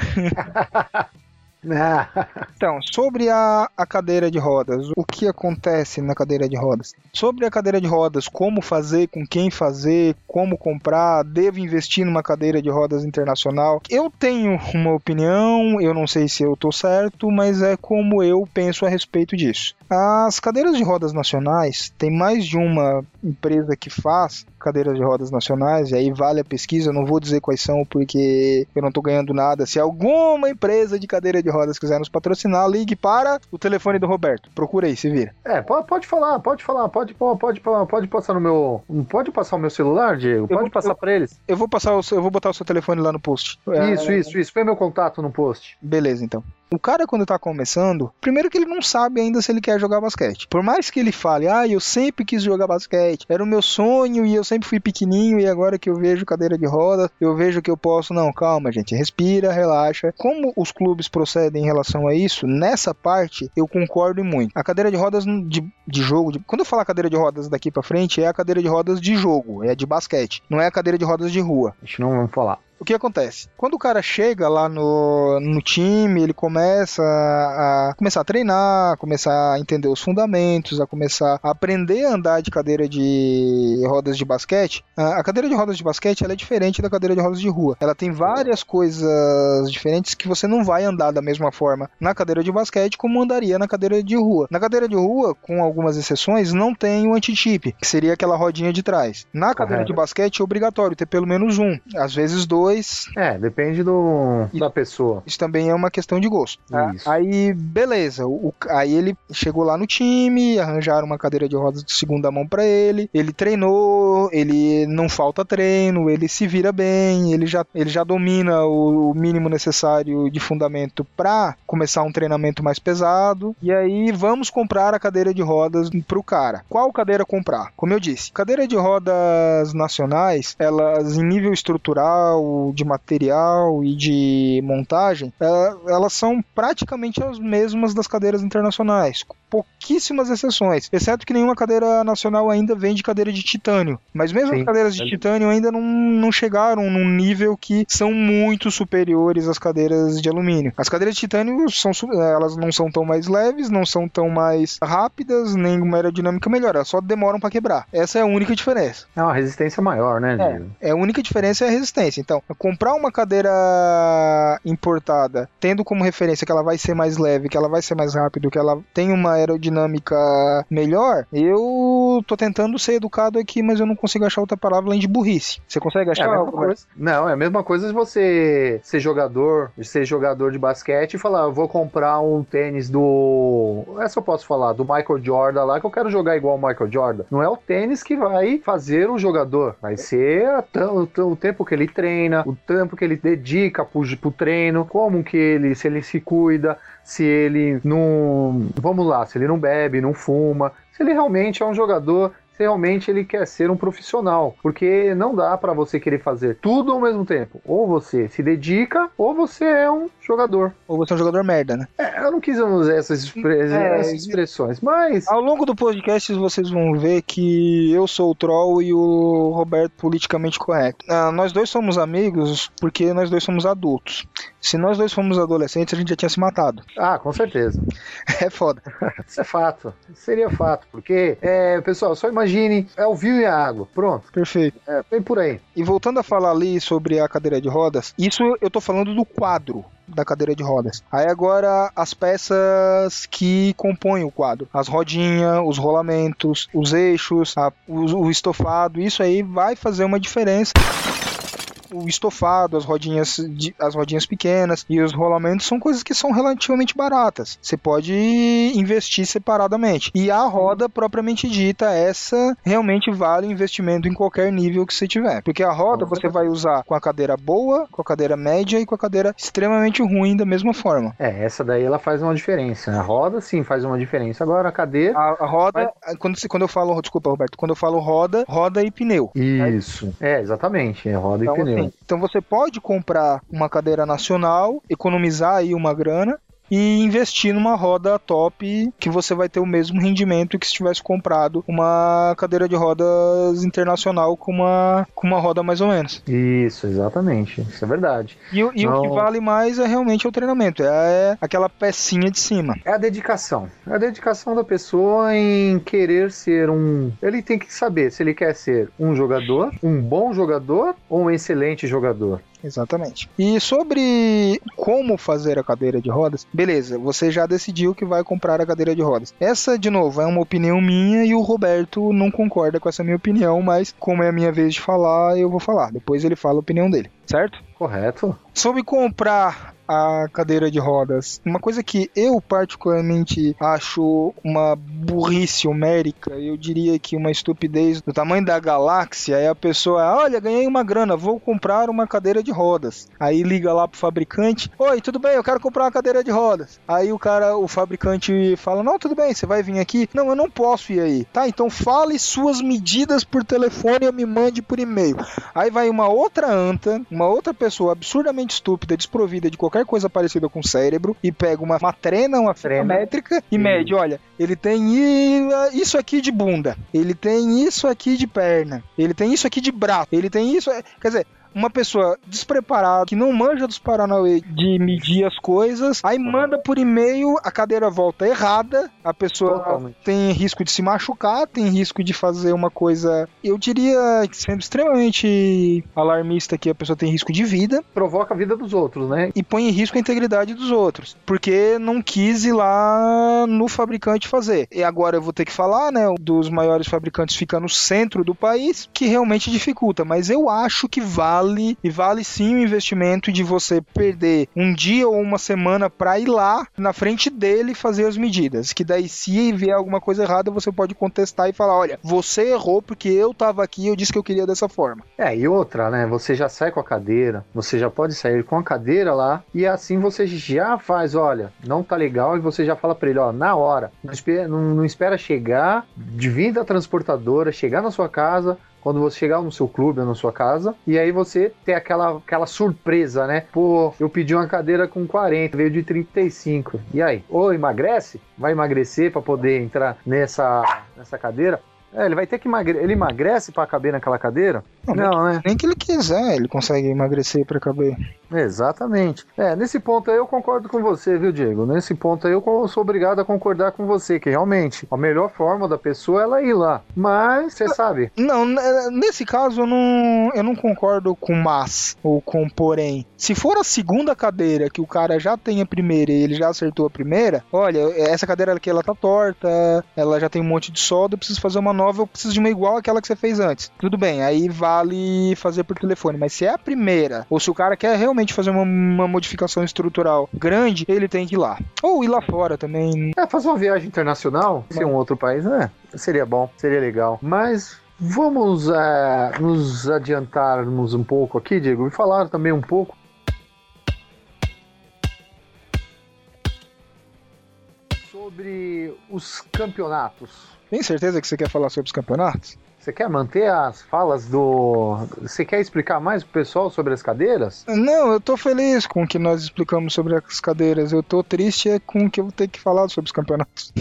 Então, sobre a, a cadeira de rodas, o que acontece na cadeira de rodas? Sobre a cadeira de rodas, como fazer, com quem fazer, como comprar, devo investir numa cadeira de rodas internacional? Eu tenho uma opinião, eu não sei se eu estou certo, mas é como eu penso a respeito disso. As cadeiras de rodas nacionais, tem mais de uma empresa que faz cadeiras de rodas nacionais, e aí vale a pesquisa, eu não vou dizer quais são porque eu não estou ganhando nada. Se alguma empresa de cadeira de rodas quiser nos patrocinar, ligue para o telefone do Roberto. Procura aí, se vira. É, pode, pode falar, pode falar, pode, pode, pode, pode passar no meu... Pode passar o meu celular, Diego? Pode vou, passar para eles. Eu vou, passar o, eu vou botar o seu telefone lá no post. Isso, é, isso, isso. Põe meu contato no post. Beleza, então. O cara, quando tá começando, primeiro que ele não sabe ainda se ele quer jogar basquete. Por mais que ele fale, ah, eu sempre quis jogar basquete, era o meu sonho e eu sempre fui pequenininho e agora que eu vejo cadeira de roda, eu vejo que eu posso... Não, calma, gente, respira, relaxa. Como os clubes procedem em relação a isso, nessa parte eu concordo muito. A cadeira de rodas de, de jogo, de... quando eu falar cadeira de rodas daqui pra frente, é a cadeira de rodas de jogo, é de basquete, não é a cadeira de rodas de rua. A gente não vai falar. O que acontece? Quando o cara chega lá no, no time, ele começa a, a começar a treinar, começar a entender os fundamentos, a começar a aprender a andar de cadeira de rodas de basquete. A, a cadeira de rodas de basquete ela é diferente da cadeira de rodas de rua. Ela tem várias coisas diferentes que você não vai andar da mesma forma na cadeira de basquete como andaria na cadeira de rua. Na cadeira de rua, com algumas exceções, não tem o anti-chip, que seria aquela rodinha de trás. Na cadeira de basquete é obrigatório ter pelo menos um, às vezes dois. É, depende do, da pessoa. Isso também é uma questão de gosto. Tá? Aí, beleza. O, aí ele chegou lá no time, arranjaram uma cadeira de rodas de segunda mão pra ele. Ele treinou, ele não falta treino, ele se vira bem, ele já, ele já domina o, o mínimo necessário de fundamento pra começar um treinamento mais pesado. E aí, vamos comprar a cadeira de rodas pro cara. Qual cadeira comprar? Como eu disse, cadeira de rodas nacionais, elas em nível estrutural, de material e de montagem, elas são praticamente as mesmas das cadeiras internacionais, com pouquíssimas exceções, exceto que nenhuma cadeira nacional ainda vende cadeira de titânio, mas mesmo Sim. as cadeiras de titânio ainda não, não chegaram num nível que são muito superiores às cadeiras de alumínio. As cadeiras de titânio são, elas não são tão mais leves, não são tão mais rápidas, nem uma aerodinâmica melhor, elas só demoram para quebrar. Essa é a única diferença. É uma resistência maior, né, Diego? É, é a única diferença é a resistência. Então, comprar uma cadeira importada, tendo como referência que ela vai ser mais leve, que ela vai ser mais rápido, que ela tem uma aerodinâmica melhor, eu tô tentando ser educado aqui, mas eu não consigo achar outra palavra além de burrice. Você consegue achar? É a mesma coisa. Não, é a mesma coisa de você ser jogador, ser jogador de basquete e falar, eu vou comprar um tênis do... Essa eu posso falar, do Michael Jordan lá, que eu quero jogar igual o Michael Jordan. Não é o tênis que vai fazer o jogador, vai ser o, o tempo que ele treina, o tempo que ele dedica pro, pro treino, como que ele, se ele se cuida, se ele não, vamos lá, se ele não bebe, não fuma, se ele realmente é um jogador, se realmente ele quer ser um profissional, porque não dá pra você querer fazer tudo ao mesmo tempo, ou você se dedica, ou você é um jogador. Ou você é um jogador merda, né? É, eu não quis usar essas, expre- é, essas expressões, mas... Ao longo do podcast vocês vão ver que eu sou o troll e o Roberto politicamente correto. Ah, nós dois somos amigos porque nós dois somos adultos. Se nós dois fomos adolescentes, a gente já tinha se matado. Ah, com certeza. É foda. Isso é fato. Isso seria fato, porque, é, pessoal, só imagine, é o vinho e a água. Pronto. Perfeito. É, vem por aí. E voltando a falar ali sobre a cadeira de rodas, isso eu tô falando do quadro da cadeira de rodas. Aí agora as peças que compõem o quadro, as rodinhas, os rolamentos, os eixos, a, o, o estofado, isso aí vai fazer uma diferença. o estofado, as rodinhas, de, as rodinhas pequenas e os rolamentos são coisas que são relativamente baratas. Você pode investir separadamente. E a roda propriamente dita, essa realmente vale o investimento em qualquer nível que você tiver. Porque a roda você vai usar com a cadeira boa, com a cadeira média e com a cadeira extremamente ruim da mesma forma. É, essa daí ela faz uma diferença. A roda sim faz uma diferença. Agora a cadeira... A, a roda, vai... quando, quando eu falo, desculpa Roberto, quando eu falo roda, roda e pneu. Isso, é, é exatamente, é roda então, e pneu. Assim, então você pode comprar uma cadeira nacional, economizar aí uma grana, e investir numa roda top que você vai ter o mesmo rendimento que se tivesse comprado uma cadeira de rodas internacional com uma, com uma roda mais ou menos. Isso, exatamente. Isso é verdade. E, e o que vale mais é realmente o treinamento, é aquela pecinha de cima. É a dedicação. É a dedicação da pessoa em querer ser um... Ele tem que saber se ele quer ser um jogador, um bom jogador ou um excelente jogador. Exatamente. E sobre como fazer a cadeira de rodas, beleza, você já decidiu que vai comprar a cadeira de rodas. Essa, de novo, é uma opinião minha e o Roberto não concorda com essa minha opinião, mas como é a minha vez de falar, eu vou falar. Depois ele fala a opinião dele, certo? Correto. Sobre comprar a cadeira de rodas, uma coisa que eu particularmente acho uma burrice homérica, eu diria que uma estupidez do tamanho da galáxia, é a pessoa, olha, ganhei uma grana, vou comprar uma cadeira de rodas. Aí liga lá pro fabricante, oi, tudo bem, eu quero comprar uma cadeira de rodas. Aí o cara, o fabricante fala, não, tudo bem, você vai vir aqui? Não, eu não posso ir aí. Tá, então fale suas medidas por telefone e me mande por e-mail. Aí vai uma outra anta, uma outra pessoa absurdamente estúpida, desprovida de qualquer coisa parecida com o cérebro, e pega uma matrena, uma fita métrica e mede, olha, ele tem isso aqui de bunda, ele tem isso aqui de perna, ele tem isso aqui de braço, ele tem isso, quer dizer, uma pessoa despreparada, que não manja dos paranauê de medir as coisas, aí manda por e-mail, a cadeira volta errada, a pessoa Totalmente. tem risco de se machucar, tem risco de fazer uma coisa, eu diria, sendo extremamente alarmista, que a pessoa tem risco de vida. Provoca a vida dos outros, né? E põe em risco a integridade dos outros, porque não quis ir lá no fabricante fazer. E agora eu vou ter que falar, né, dos maiores fabricantes fica no centro do país, que realmente dificulta, mas eu acho que vale Vale, e vale sim o investimento de você perder um dia ou uma semana para ir lá na frente dele fazer as medidas, que daí se vier alguma coisa errada você pode contestar e falar, olha, você errou porque eu tava aqui e eu disse que eu queria dessa forma. É, e outra, né, você já sai com a cadeira, você já pode sair com a cadeira lá e assim você já faz, olha, não tá legal, e você já fala para ele, ó, na hora, não espera, não, não espera chegar de vir da transportadora, chegar na sua casa, quando você chegar no seu clube ou na sua casa, e aí você tem aquela, aquela surpresa, né? Pô, eu pedi uma cadeira com quarenta, veio de trinta e cinco. E aí? Ou emagrece? Vai emagrecer para poder entrar nessa, nessa cadeira? É, ele vai ter que emagrecer. Ele emagrece pra caber naquela cadeira? Não, não nem, né? Nem que ele quiser, ele consegue emagrecer pra caber. Exatamente. É, nesse ponto aí eu concordo com você, viu, Diego? Nesse ponto aí eu sou obrigado a concordar com você, que realmente a melhor forma da pessoa é ela ir lá. Mas, você sabe... Não, nesse caso eu não, eu não concordo com mas ou com porém. Se for a segunda cadeira que o cara já tem a primeira e ele já acertou a primeira, olha, essa cadeira aqui ela tá torta, ela já tem um monte de solda, eu preciso fazer uma nova, eu preciso de uma igual àquela que você fez antes. Tudo bem, aí vale fazer por telefone, mas se é a primeira, ou se o cara quer realmente fazer uma, uma modificação estrutural grande, ele tem que ir lá. Ou ir lá fora também. É, fazer uma viagem internacional, se é um outro país, né? Seria bom, seria legal. Mas vamos uh, nos adiantarmos um pouco aqui, Diego, e falar também um pouco sobre os campeonatos. Tem certeza que você quer falar sobre os campeonatos? Você quer manter as falas do... Você quer explicar mais pro pessoal sobre as cadeiras? Não, eu tô feliz com o que nós explicamos sobre as cadeiras. Eu tô triste é com o que eu vou ter que falar sobre os campeonatos.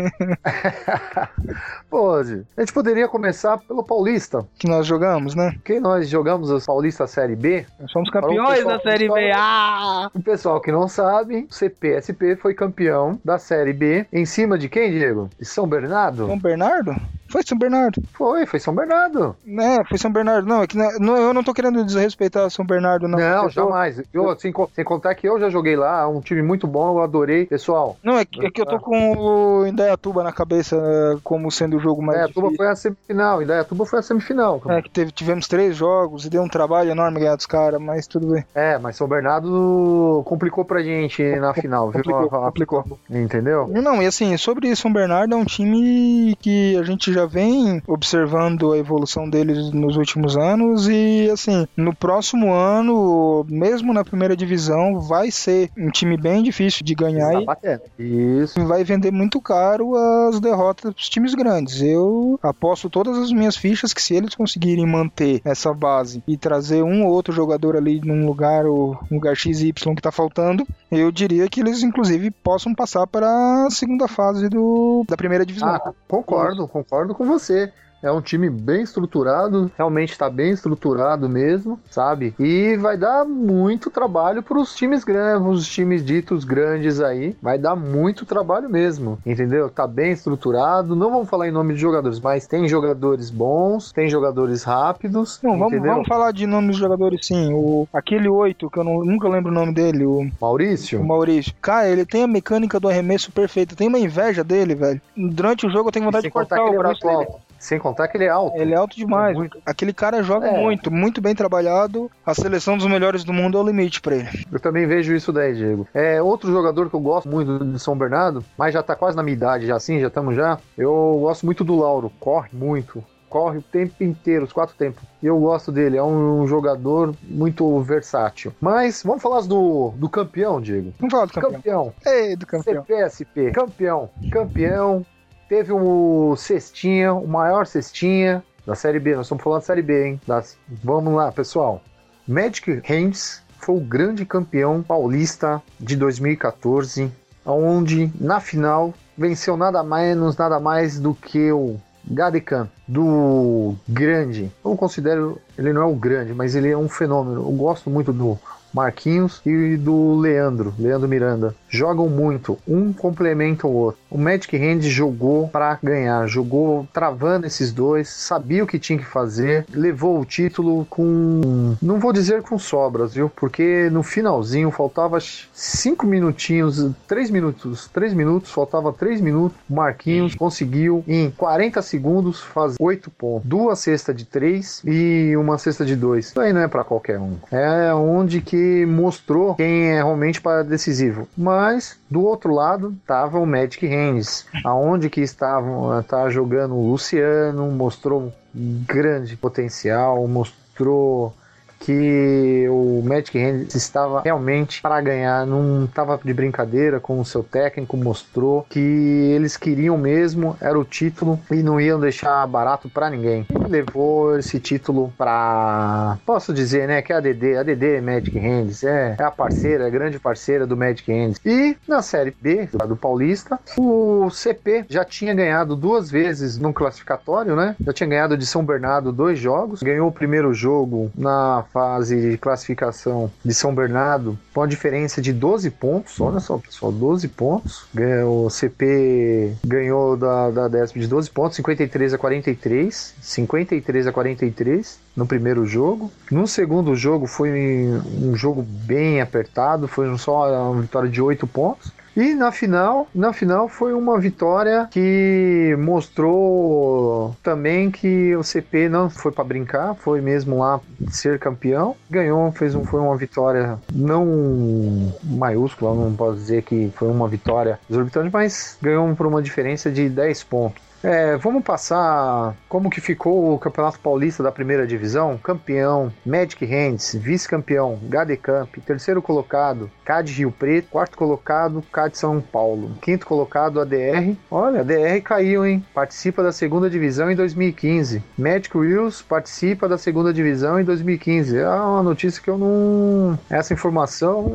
Pode. A gente poderia começar pelo Paulista. Que nós jogamos, né? Que nós jogamos os Paulista Série B. Nós somos campeões da Série B. Ah! O pessoal que não sabe, o C P S P foi campeão da Série B. Em cima de quem, Diego? De São Bernardo? São Bernardo? Foi São Bernardo. Foi, foi São Bernardo. É, foi São Bernardo. Não, é que não, eu não tô querendo desrespeitar São Bernardo, não. Não, eu jamais. Eu, sem, sem contar que eu já joguei lá, um time muito bom, eu adorei. Pessoal... Não, é que, é que eu tô com o Indaiatuba na cabeça como sendo o jogo mais Indaiatuba difícil. foi a semifinal, Indaiatuba foi a semifinal. É, que teve, tivemos três jogos e deu um trabalho enorme ganhar dos caras, mas tudo bem. É, mas São Bernardo complicou pra gente na final, viu? Complicou, complicou. Entendeu? Não, e assim, sobre São Bernardo, é um time que a gente já vem observando a evolução deles nos últimos anos e, assim, no próximo ano, mesmo na primeira divisão, vai ser um time bem difícil de ganhar Tá e batendo. Isso. vai vender muito caro as derrotas dos times grandes. Eu aposto todas as minhas fichas que se eles conseguirem manter essa base e trazer um ou outro jogador ali num lugar, ou um lugar X Y que tá faltando, eu diria que eles, inclusive, possam passar para a segunda fase do, da primeira divisão. Ah, concordo, concordo com você. É um time bem estruturado, realmente está bem estruturado mesmo, sabe? E vai dar muito trabalho para os times grandes, os times ditos grandes aí. Vai dar muito trabalho mesmo, entendeu? Tá bem estruturado. Não vamos falar em nome de jogadores, mas tem jogadores bons, tem jogadores rápidos. Não, vamos, entendeu? vamos falar de nomes de jogadores sim. O, aquele oito, que eu não, nunca lembro o nome dele, o, Maurício? o Maurício. Cara, ele tem a mecânica do arremesso perfeita. Tem uma inveja dele, velho. Durante o jogo eu tenho vontade de cortar o braço dele. Sem contar que ele é alto. Ele é alto demais. É muito... Aquele cara joga é. muito, muito bem trabalhado. A seleção dos melhores do mundo é o limite pra ele. Eu também vejo isso daí, Diego. É outro jogador que eu gosto muito de São Bernardo, mas já tá quase na minha idade, já assim, já estamos já. Eu gosto muito do Lauro, corre muito. Corre o tempo inteiro, os quatro tempos. E eu gosto dele, é um jogador muito versátil. Mas vamos falar do, do campeão, Diego. Vamos falar do campeão. Campeão. Ei, do campeão. C P S P, campeão. Campeão. Teve um cestinha, o maior cestinha da Série B. Nós estamos falando da Série B, hein? Das... Vamos lá, pessoal. Magic Hands foi o grande campeão paulista de dois mil e catorze, onde na final venceu nada menos, nada mais do que o Gadecan, do grande. Eu considero, ele não é o grande, mas ele é um fenômeno. Eu gosto muito do Marquinhos e do Leandro, Leandro Miranda. Jogam muito, um complementa o outro. O Magic Hands jogou para ganhar, jogou travando esses dois, sabia o que tinha que fazer, levou o título com, não vou dizer com sobras, viu? Porque no finalzinho faltava cinco minutinhos, três minutos, três minutos, faltava três minutos. O Marquinhos conseguiu em quarenta segundos fazer oito pontos, duas cestas de três e uma cesta de dois. Isso aí não é para qualquer um. É onde que mostrou quem é realmente para decisivo. Mas do outro lado estava o Magic Hands, aonde que estavam tá jogando o Luciano, mostrou grande potencial, mostrou que o Magic Hands estava realmente para ganhar, não estava de brincadeira com o seu técnico, mostrou que eles queriam mesmo, era o título e não iam deixar barato para ninguém. Levou esse título para, posso dizer, né, que é a D D, a D D Magic Hands, é, é a parceira, a grande parceira do Magic Hands. E na Série B do Paulista, o C P já tinha ganhado duas vezes no classificatório, né? Já tinha ganhado de São Bernardo dois jogos, ganhou o primeiro jogo na fase de classificação de São Bernardo com a diferença de doze pontos, olha só pessoal, doze pontos, o C P ganhou da, da D E S P de doze pontos, cinquenta e três a quarenta e três, cinquenta e três a quarenta e três no primeiro jogo. No segundo jogo foi um jogo bem apertado, foi só uma vitória de oito pontos. E na final, na final foi uma vitória que mostrou também que o C P não foi para brincar, foi mesmo lá ser campeão. Ganhou, fez um, foi uma vitória não maiúscula, não posso dizer que foi uma vitória exorbitante, mas ganhou por uma diferença de dez pontos. É, vamos passar como que ficou o Campeonato Paulista da primeira divisão. Campeão, Magic Hands. Vice-campeão, Gadecamp. Terceiro colocado, C A D Rio Preto. Quarto colocado, C A D São Paulo. Quinto colocado, A D R. Olha, a D R caiu, hein? Participa da segunda divisão em dois mil e quinze. Magic Wheels participa da segunda divisão em dois mil e quinze. É uma notícia que eu não... Essa informação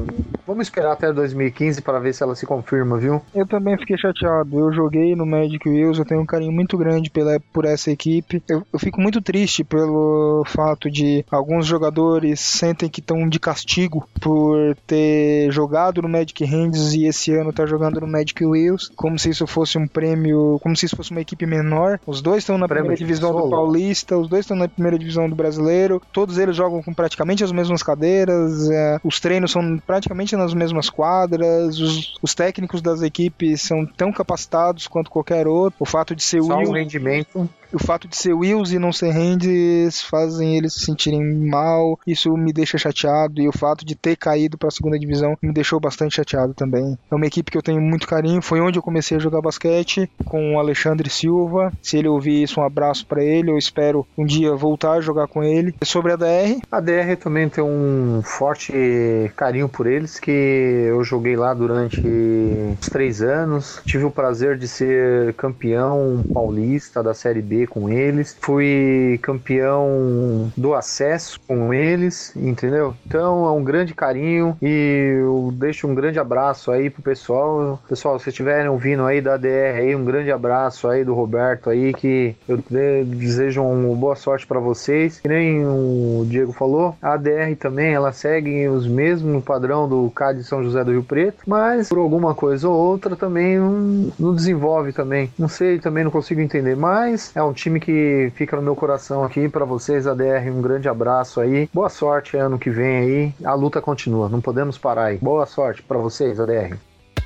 Vamos esperar até dois mil e quinze para ver se ela se confirma, viu? Eu também fiquei chateado. Eu joguei no Magic Wheels, eu tenho um carinho muito grande pela, por essa equipe. Eu, eu fico muito triste pelo fato de alguns jogadores sentem que estão de castigo por ter jogado no Magic Hands e esse ano tá jogando no Magic Wheels, como se isso fosse um prêmio, como se isso fosse uma equipe menor. Os dois estão na primeira divisão do Paulista, os dois estão na primeira divisão do Brasileiro, todos eles jogam com praticamente as mesmas cadeiras, é, os treinos são praticamente nas mesmas quadras, os, os técnicos das equipes são tão capacitados quanto qualquer outro. O fato de ser Só Wheels, um rendimento. O fato de ser Wheels e não ser Hands fazem eles se sentirem mal, isso me deixa chateado, e o fato de ter caído para a segunda divisão me deixou bastante chateado também. É uma equipe que eu tenho muito carinho, foi onde eu comecei a jogar basquete com o Alexandre Silva. Se ele ouvir isso, um abraço para ele, eu espero um dia voltar a jogar com ele. Sobre a D R, a D R também tem um forte carinho por eles, que eu joguei lá durante uns três anos, tive o prazer de ser campeão paulista da Série B com eles, fui campeão do acesso com eles, entendeu? Então é um grande carinho e eu deixo um grande abraço aí pro pessoal. Pessoal, se estiverem ouvindo aí da D R aí, um grande abraço aí do Roberto aí, que eu desejo uma boa sorte para vocês. Que nem o Diego falou, a D R também, ela segue os mesmos padrão do C A D de São José do Rio Preto, mas por alguma coisa ou outra também não, não desenvolve também. Não sei, também não consigo entender, mas é um time que fica no meu coração aqui. Para vocês, a D R, um grande abraço aí. Boa sorte ano que vem aí. A luta continua, não podemos parar aí. Boa sorte para vocês, A D R.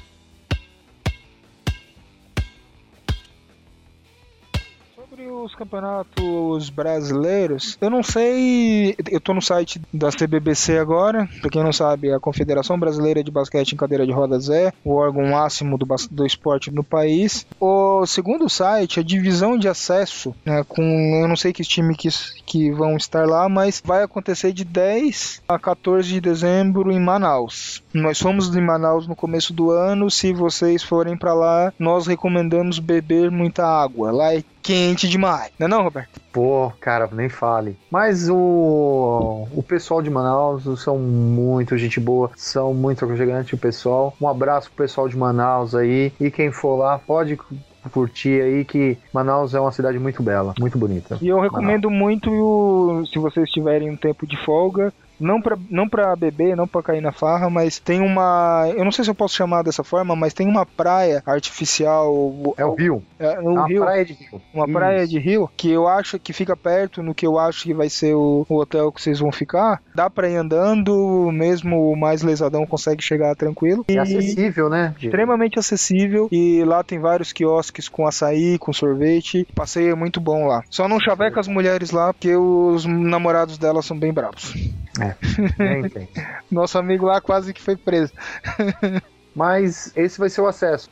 Os campeonatos brasileiros, eu não sei, eu tô no site da C B B C agora, pra quem não sabe, a Confederação Brasileira de Basquete em Cadeira de Rodas é o órgão máximo do, do esporte no país. O segundo site, a divisão de acesso, né, com, eu não sei que time que, que vão estar lá, mas vai acontecer de dez a quatorze de dezembro em Manaus. Nós fomos em Manaus no começo do ano, se vocês forem pra lá, nós recomendamos beber muita água, lá é quente demais, não é não, Roberto? Pô, cara, nem fale. Mas o, o pessoal de Manaus são muito gente boa, são muito aconchegantes o pessoal. Um abraço pro pessoal de Manaus aí, e quem for lá pode curtir aí, que Manaus é uma cidade muito bela, muito bonita. E eu recomendo Manaus. muito, se vocês tiverem um tempo de folga, não pra, não pra beber, não pra cair na farra, mas tem uma, eu não sei se eu posso chamar dessa forma, mas tem uma praia artificial. É o rio. É, no uma rio, praia de rio. Uma Isso. praia de rio, que eu acho que fica perto, no que eu acho que vai ser o, o hotel que vocês vão ficar. Dá pra ir andando, mesmo o mais lesadão consegue chegar tranquilo. E, e acessível, né? Extremamente acessível, e lá tem vários quiosques com açaí, com sorvete. Passeio é muito bom lá. Só não chaveca as mulheres lá, porque os namorados delas são bem bravos. É, nem tem. Nosso amigo lá quase que foi preso. Mas esse vai ser o acesso.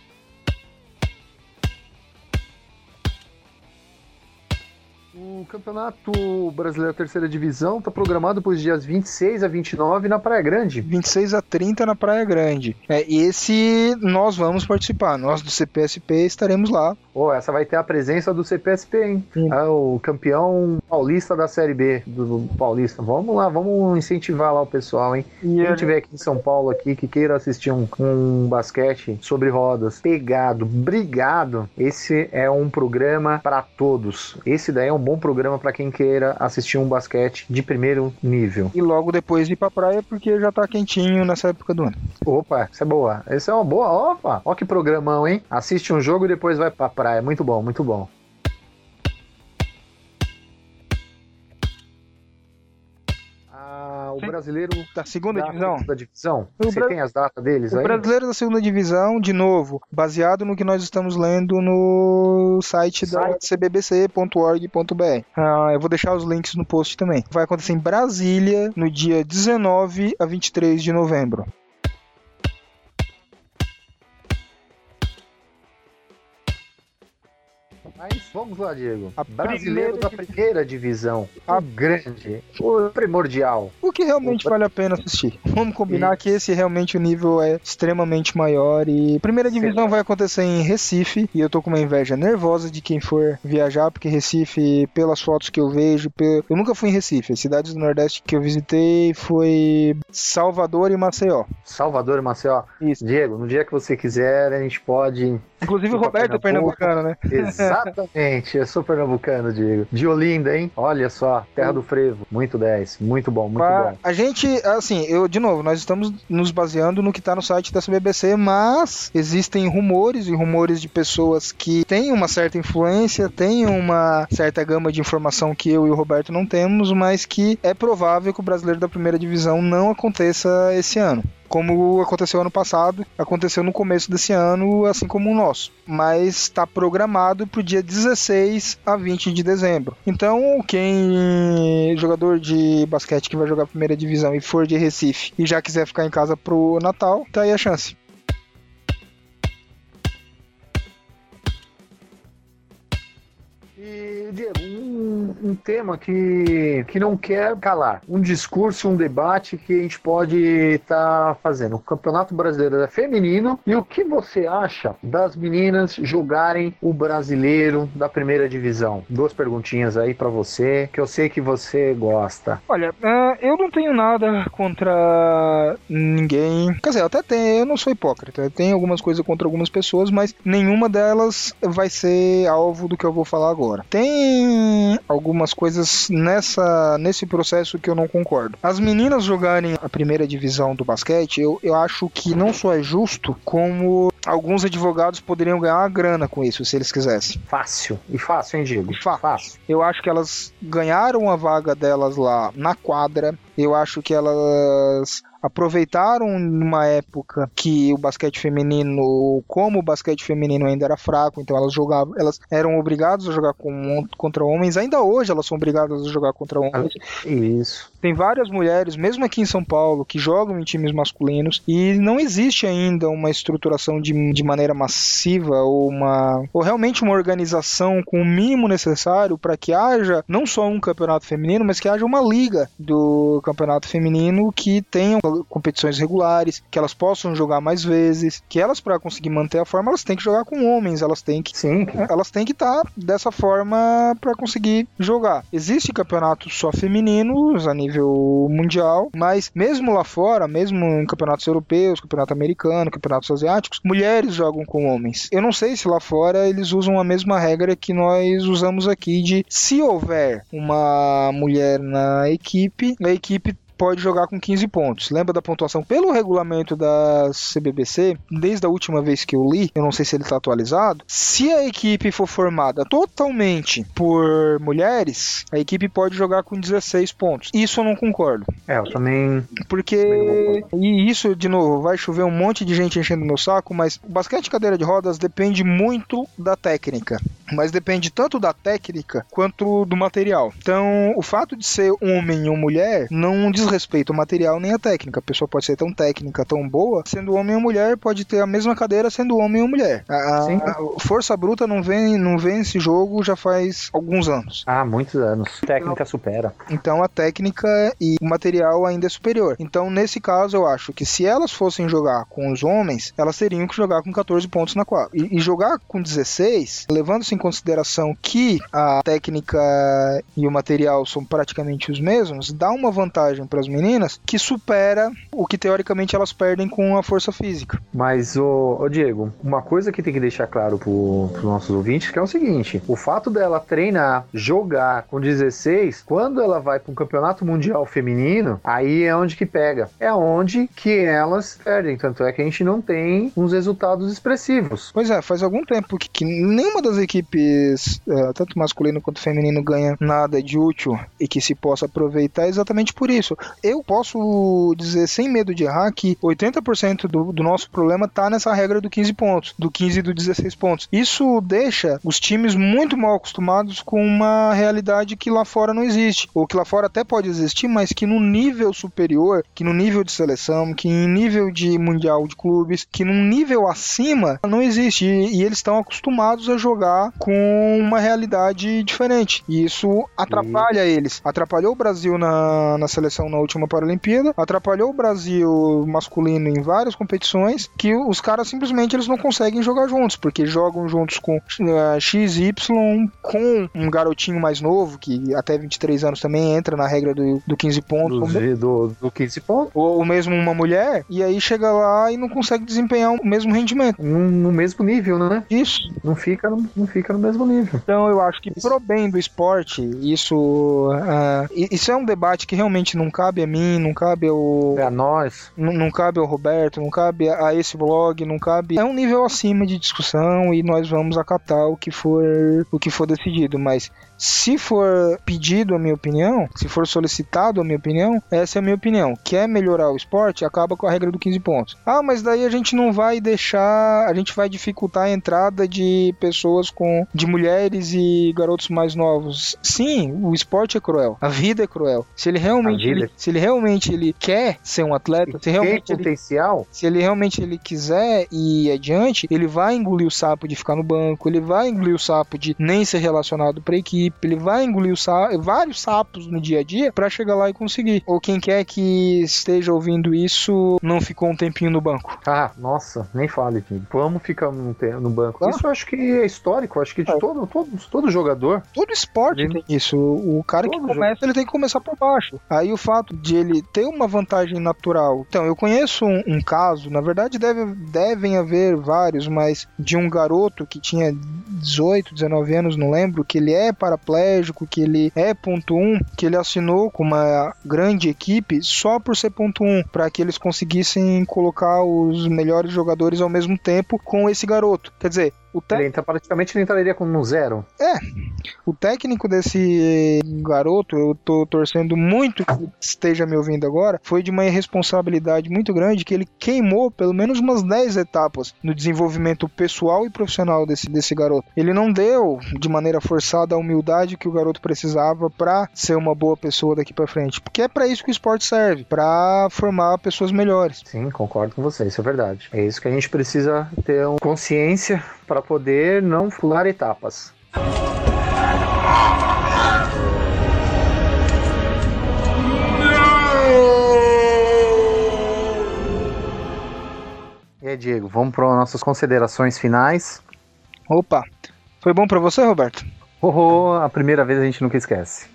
O Campeonato Brasileiro Terceira Divisão está programado para os dias vinte e seis a vinte e nove na Praia Grande. vinte e seis a trinta na Praia Grande. É, esse nós vamos participar. Nós do C P S P estaremos lá. Oh, essa vai ter a presença do C P S P, hein? É o campeão paulista da Série B do Paulista. Vamos lá, vamos incentivar lá o pessoal, hein? E Quem estiver aqui em São Paulo aqui, que queira assistir um, um basquete sobre rodas, pegado, brigado, esse é um programa para todos. Esse daí é um bom programa para quem queira assistir um basquete de primeiro nível. E logo depois ir pra praia, porque já tá quentinho nessa época do ano. Opa, essa é boa. Essa é uma boa. Opa, ó que programão, hein? Assiste um jogo e depois vai pra praia. Muito bom, muito bom. Ah, o Sim. brasileiro da segunda da divisão. Da divisão. Você Bra... tem as datas deles o aí? O brasileiro da segunda divisão, de novo, baseado no que nós estamos lendo no site, site. da c b b c ponto org ponto b r. Ah, eu vou deixar os links no post também. Vai acontecer em Brasília no dia dezenove a vinte e três de novembro. Mas vamos lá, Diego. A Brasileiro primeira... da primeira divisão. A grande. O primordial. O que realmente o... vale a pena assistir. Vamos combinar Isso. que esse realmente o nível é extremamente maior. E a primeira divisão Sim. vai acontecer em Recife. E eu tô com uma inveja nervosa de quem for viajar, porque Recife, pelas fotos que eu vejo, eu nunca fui em Recife. As cidades do Nordeste que eu visitei foi Salvador e Maceió. Salvador e Maceió. Isso. Diego, no dia que você quiser, a gente pode... Inclusive o Roberto é pernambucano, né? Exatamente, eu sou pernambucano, Diego. De Olinda, hein? Olha só, terra do frevo. Muito dez, muito bom, muito a, bom. A gente, assim, eu, de novo, nós estamos nos baseando no que tá no site da C B B C, mas existem rumores e rumores de pessoas que têm uma certa influência, têm uma certa gama de informação que eu e o Roberto não temos, mas que é provável que o Brasileiro da Primeira Divisão não aconteça esse ano. Como aconteceu ano passado, aconteceu no começo desse ano, assim como o nosso. Mas está programado para o dia dezesseis a vinte de dezembro. Então, quem jogador de basquete que vai jogar a primeira divisão e for de Recife e já quiser ficar em casa pro Natal, tá aí a chance. E, Diego, um, um tema que, que não quer calar. Um discurso, um debate que a gente pode estar tá fazendo. O Campeonato Brasileiro é feminino. E o que você acha das meninas jogarem o Brasileiro da Primeira Divisão? Duas perguntinhas aí pra você, que eu sei que você gosta. Olha, uh, eu não tenho nada contra ninguém. Quer dizer, eu até tenho, eu não sou hipócrita. Eu tenho algumas coisas contra algumas pessoas, mas nenhuma delas vai ser alvo do que eu vou falar agora. Tem algumas coisas nessa, nesse processo que eu não concordo. As meninas jogarem a primeira divisão do basquete, eu, eu acho que não só é justo, como alguns advogados poderiam ganhar uma grana com isso, se eles quisessem. Fácil. E fácil, hein, Diego? Fácil. fácil. Eu acho que elas ganharam a vaga delas lá na quadra. Eu acho que elas aproveitaram numa época que o basquete feminino, como o basquete feminino ainda era fraco, então elas jogavam, elas eram obrigadas a jogar com, contra homens, ainda hoje elas são obrigadas a jogar contra homens. Isso. Tem várias mulheres, mesmo aqui em São Paulo, que jogam em times masculinos e não existe ainda uma estruturação de, de maneira massiva ou, uma, ou realmente uma organização com o mínimo necessário para que haja não só um campeonato feminino, mas que haja uma liga do campeonato feminino que tenham competições regulares, que elas possam jogar mais vezes, que elas, para conseguir manter a forma, elas têm que jogar com homens, elas têm que Sim. elas têm que estar dessa forma para conseguir jogar. Existem campeonatos só femininos a nível mundial, mas mesmo lá fora, mesmo em campeonatos europeus, campeonato americano, campeonatos asiáticos, mulheres jogam com homens. Eu não sei se lá fora eles usam a mesma regra que nós usamos aqui de se houver uma mulher na equipe, a equipe pode jogar com quinze pontos. Lembra da pontuação? Pelo regulamento da C B B C, desde a última vez que eu li, eu não sei se ele está atualizado, se a equipe for formada totalmente por mulheres, a equipe pode jogar com dezesseis pontos. Isso eu não concordo. É, eu também... Porque... E isso, de novo, vai chover um monte de gente enchendo meu saco, mas o basquete cadeira de rodas depende muito da técnica. Mas depende tanto da técnica quanto do material. Então, o fato de ser homem ou mulher não diz respeito ao material nem à técnica. A pessoa pode ser tão técnica, tão boa, sendo homem ou mulher, pode ter a mesma cadeira sendo homem ou mulher. A, a força bruta não vem, não vem esse jogo já faz alguns anos. Ah, muitos anos. A técnica supera. Então a técnica e o material ainda é superior. Então nesse caso eu acho que se elas fossem jogar com os homens, elas teriam que jogar com catorze pontos na quadra. E, e jogar com dezesseis, levando-se em consideração que a técnica e o material são praticamente os mesmos, dá uma vantagem para as meninas que supera o que teoricamente elas perdem com a força física. Mas, ô, ô Diego, uma coisa que tem que deixar claro para os nossos ouvintes que é o seguinte, o fato dela treinar, jogar com dezesseis, quando ela vai para um campeonato mundial feminino, aí é onde que pega. É onde que elas perdem, tanto é que a gente não tem uns resultados expressivos. Pois é, faz algum tempo que, que nenhuma das equipes, é, tanto masculino quanto feminino, ganha nada de útil e que se possa aproveitar exatamente por isso. Eu posso dizer sem medo de errar que oitenta por cento do, do nosso problema tá nessa regra do quinze pontos, do quinze e do dezesseis pontos. Isso deixa os times muito mal acostumados com uma realidade que lá fora não existe, ou que lá fora até pode existir, mas que no nível superior, que no nível de seleção, que em nível de mundial de clubes, que num nível acima não existe, e, e eles estão acostumados a jogar com uma realidade diferente, e isso atrapalha isso. eles. Atrapalhou o Brasil na, na seleção na última Paralimpíada, atrapalhou o Brasil masculino em várias competições, que os caras simplesmente eles não conseguem jogar juntos, porque jogam juntos com uh, X Y, com um garotinho mais novo, que até vinte e três anos também entra na regra do, do quinze pontos. Do, do, do quinze pontos. Ou, ou mesmo uma mulher, e aí chega lá e não consegue desempenhar o mesmo rendimento. No, no mesmo nível, né? Isso. Não fica, no, não fica no mesmo nível. Então eu acho que isso. Pro bem do esporte, isso, uh, isso é um debate que realmente não cabe a mim, não cabe ao... É a nós. Não, não cabe ao Roberto, não cabe a, a esse blog, não cabe... É um nível acima de discussão e nós vamos acatar o que for, o que for decidido, mas se for pedido a minha opinião, se for solicitado a minha opinião, essa é a minha opinião. Quer melhorar o esporte, acaba com a regra do quinze pontos. Ah, mas daí a gente não vai deixar, a gente vai dificultar a entrada de pessoas com, de mulheres e garotos mais novos. Sim, o esporte é cruel, a vida é cruel. Se ele realmente, ele, se ele realmente ele quer ser um atleta, se realmente tem potencial, ele, se ele realmente ele quiser ir adiante, ele vai engolir o sapo de ficar no banco, ele vai engolir o sapo de nem ser relacionado para a equipe, ele vai engolir o sapo, vários sapos no dia a dia para chegar lá e conseguir. Ou quem quer que esteja ouvindo isso não ficou um tempinho no banco. Ah, nossa, nem fale, filho. Vamos ficar no, no banco. Ah. Isso eu acho que é histórico, eu acho que de é. todo, todo, todo jogador. Todo esporte ele... tem isso. O cara todo que começa, jogo. ele tem que começar por baixo. Aí o fato de ele ter uma vantagem natural. Então, eu conheço um, um caso, na verdade deve, devem haver vários, mas de um garoto que tinha dezoito, dezenove anos, não lembro, que ele é paraplégico, que ele é ponto um, que ele assinou com uma grande equipe só por ser ponto um, para que eles conseguissem colocar os melhores jogadores ao mesmo tempo com esse garoto. Quer dizer, o te... ele entra, praticamente ele entraria com um zero. É, o técnico desse garoto, eu tô torcendo muito que esteja me ouvindo agora, foi de uma irresponsabilidade muito grande, que ele queimou pelo menos umas dez etapas no desenvolvimento pessoal e profissional desse, desse garoto. Ele não deu de maneira forçada a humildade que o garoto precisava para ser uma boa pessoa daqui para frente, porque é para isso que o esporte serve, para formar pessoas melhores. Sim, concordo com você, isso é verdade. É isso que a gente precisa ter consciência para poder não pular etapas. E aí, Diego, vamos para as nossas considerações finais. Opa, foi bom para você, Roberto? Oh, a primeira vez a gente nunca esquece.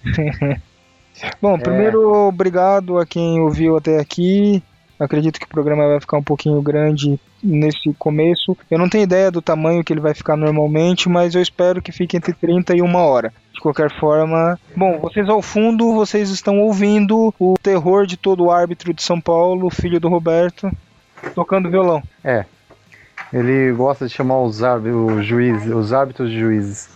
Bom, primeiro, é... obrigado a quem ouviu até aqui. Acredito que o programa vai ficar um pouquinho grande nesse começo. Eu não tenho ideia do tamanho que ele vai ficar normalmente, mas eu espero que fique entre trinta e uma hora. De qualquer forma, bom, vocês ao fundo, vocês estão ouvindo o terror de todo árbitro de São Paulo, o filho do Roberto, tocando violão. É, ele gosta de chamar os, os juízes, os árbitros de juízes.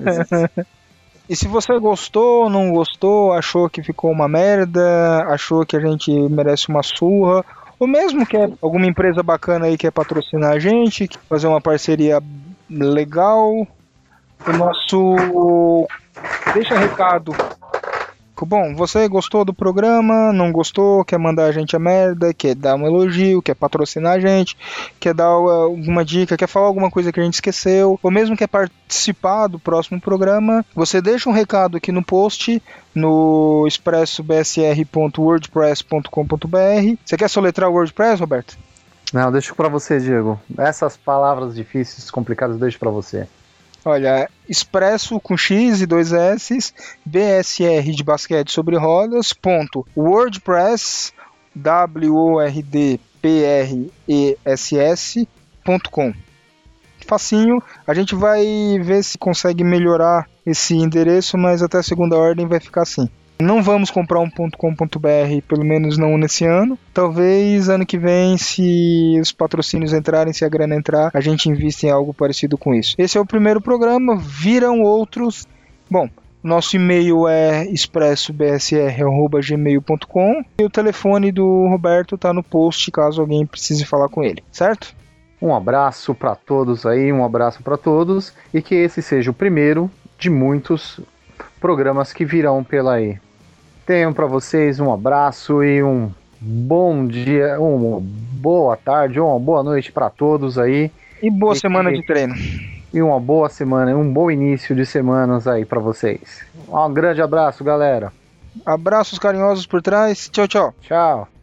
E se você gostou, não gostou, achou que ficou uma merda, achou que a gente merece uma surra, ou mesmo quer alguma empresa bacana aí que quer patrocinar a gente, quer fazer uma parceria legal, o nosso... Deixa recado. Bom, você gostou do programa, não gostou, quer mandar a gente a merda, quer dar um elogio, quer patrocinar a gente, quer dar alguma dica, quer falar alguma coisa que a gente esqueceu, ou mesmo quer participar do próximo programa, você deixa um recado aqui no post, no expresso b s r ponto wordpress ponto com ponto b r. Você quer soletrar o WordPress, Roberto? Não, deixo pra você, Diego. Essas palavras difíceis, complicadas, deixo pra você. Olha, expresso com X e dois S, B S R de basquete sobre rodas, ponto, WordPress, W O R D P R E S S, ponto com. Facinho, a gente vai ver se consegue melhorar esse endereço, mas até a segunda ordem vai ficar assim. Não vamos comprar um .com.br, pelo menos não nesse ano. Talvez ano que vem, se os patrocínios entrarem, se a grana entrar, a gente invista em algo parecido com isso. Esse é o primeiro programa, virão outros. Bom, Nosso e-mail é expresso b s r arroba gmail ponto com e o telefone do Roberto tá no post caso alguém precise falar com ele, certo? Um abraço para todos aí, um abraço para todos e que esse seja o primeiro de muitos programas que virão pela aí. Tenham para vocês um abraço e um bom dia, uma boa tarde ou uma boa noite para todos aí. E boa e semana que... de treino. E uma boa semana, um bom início de semanas aí para vocês. Um grande abraço, galera. Abraços carinhosos por trás. Tchau, tchau. Tchau.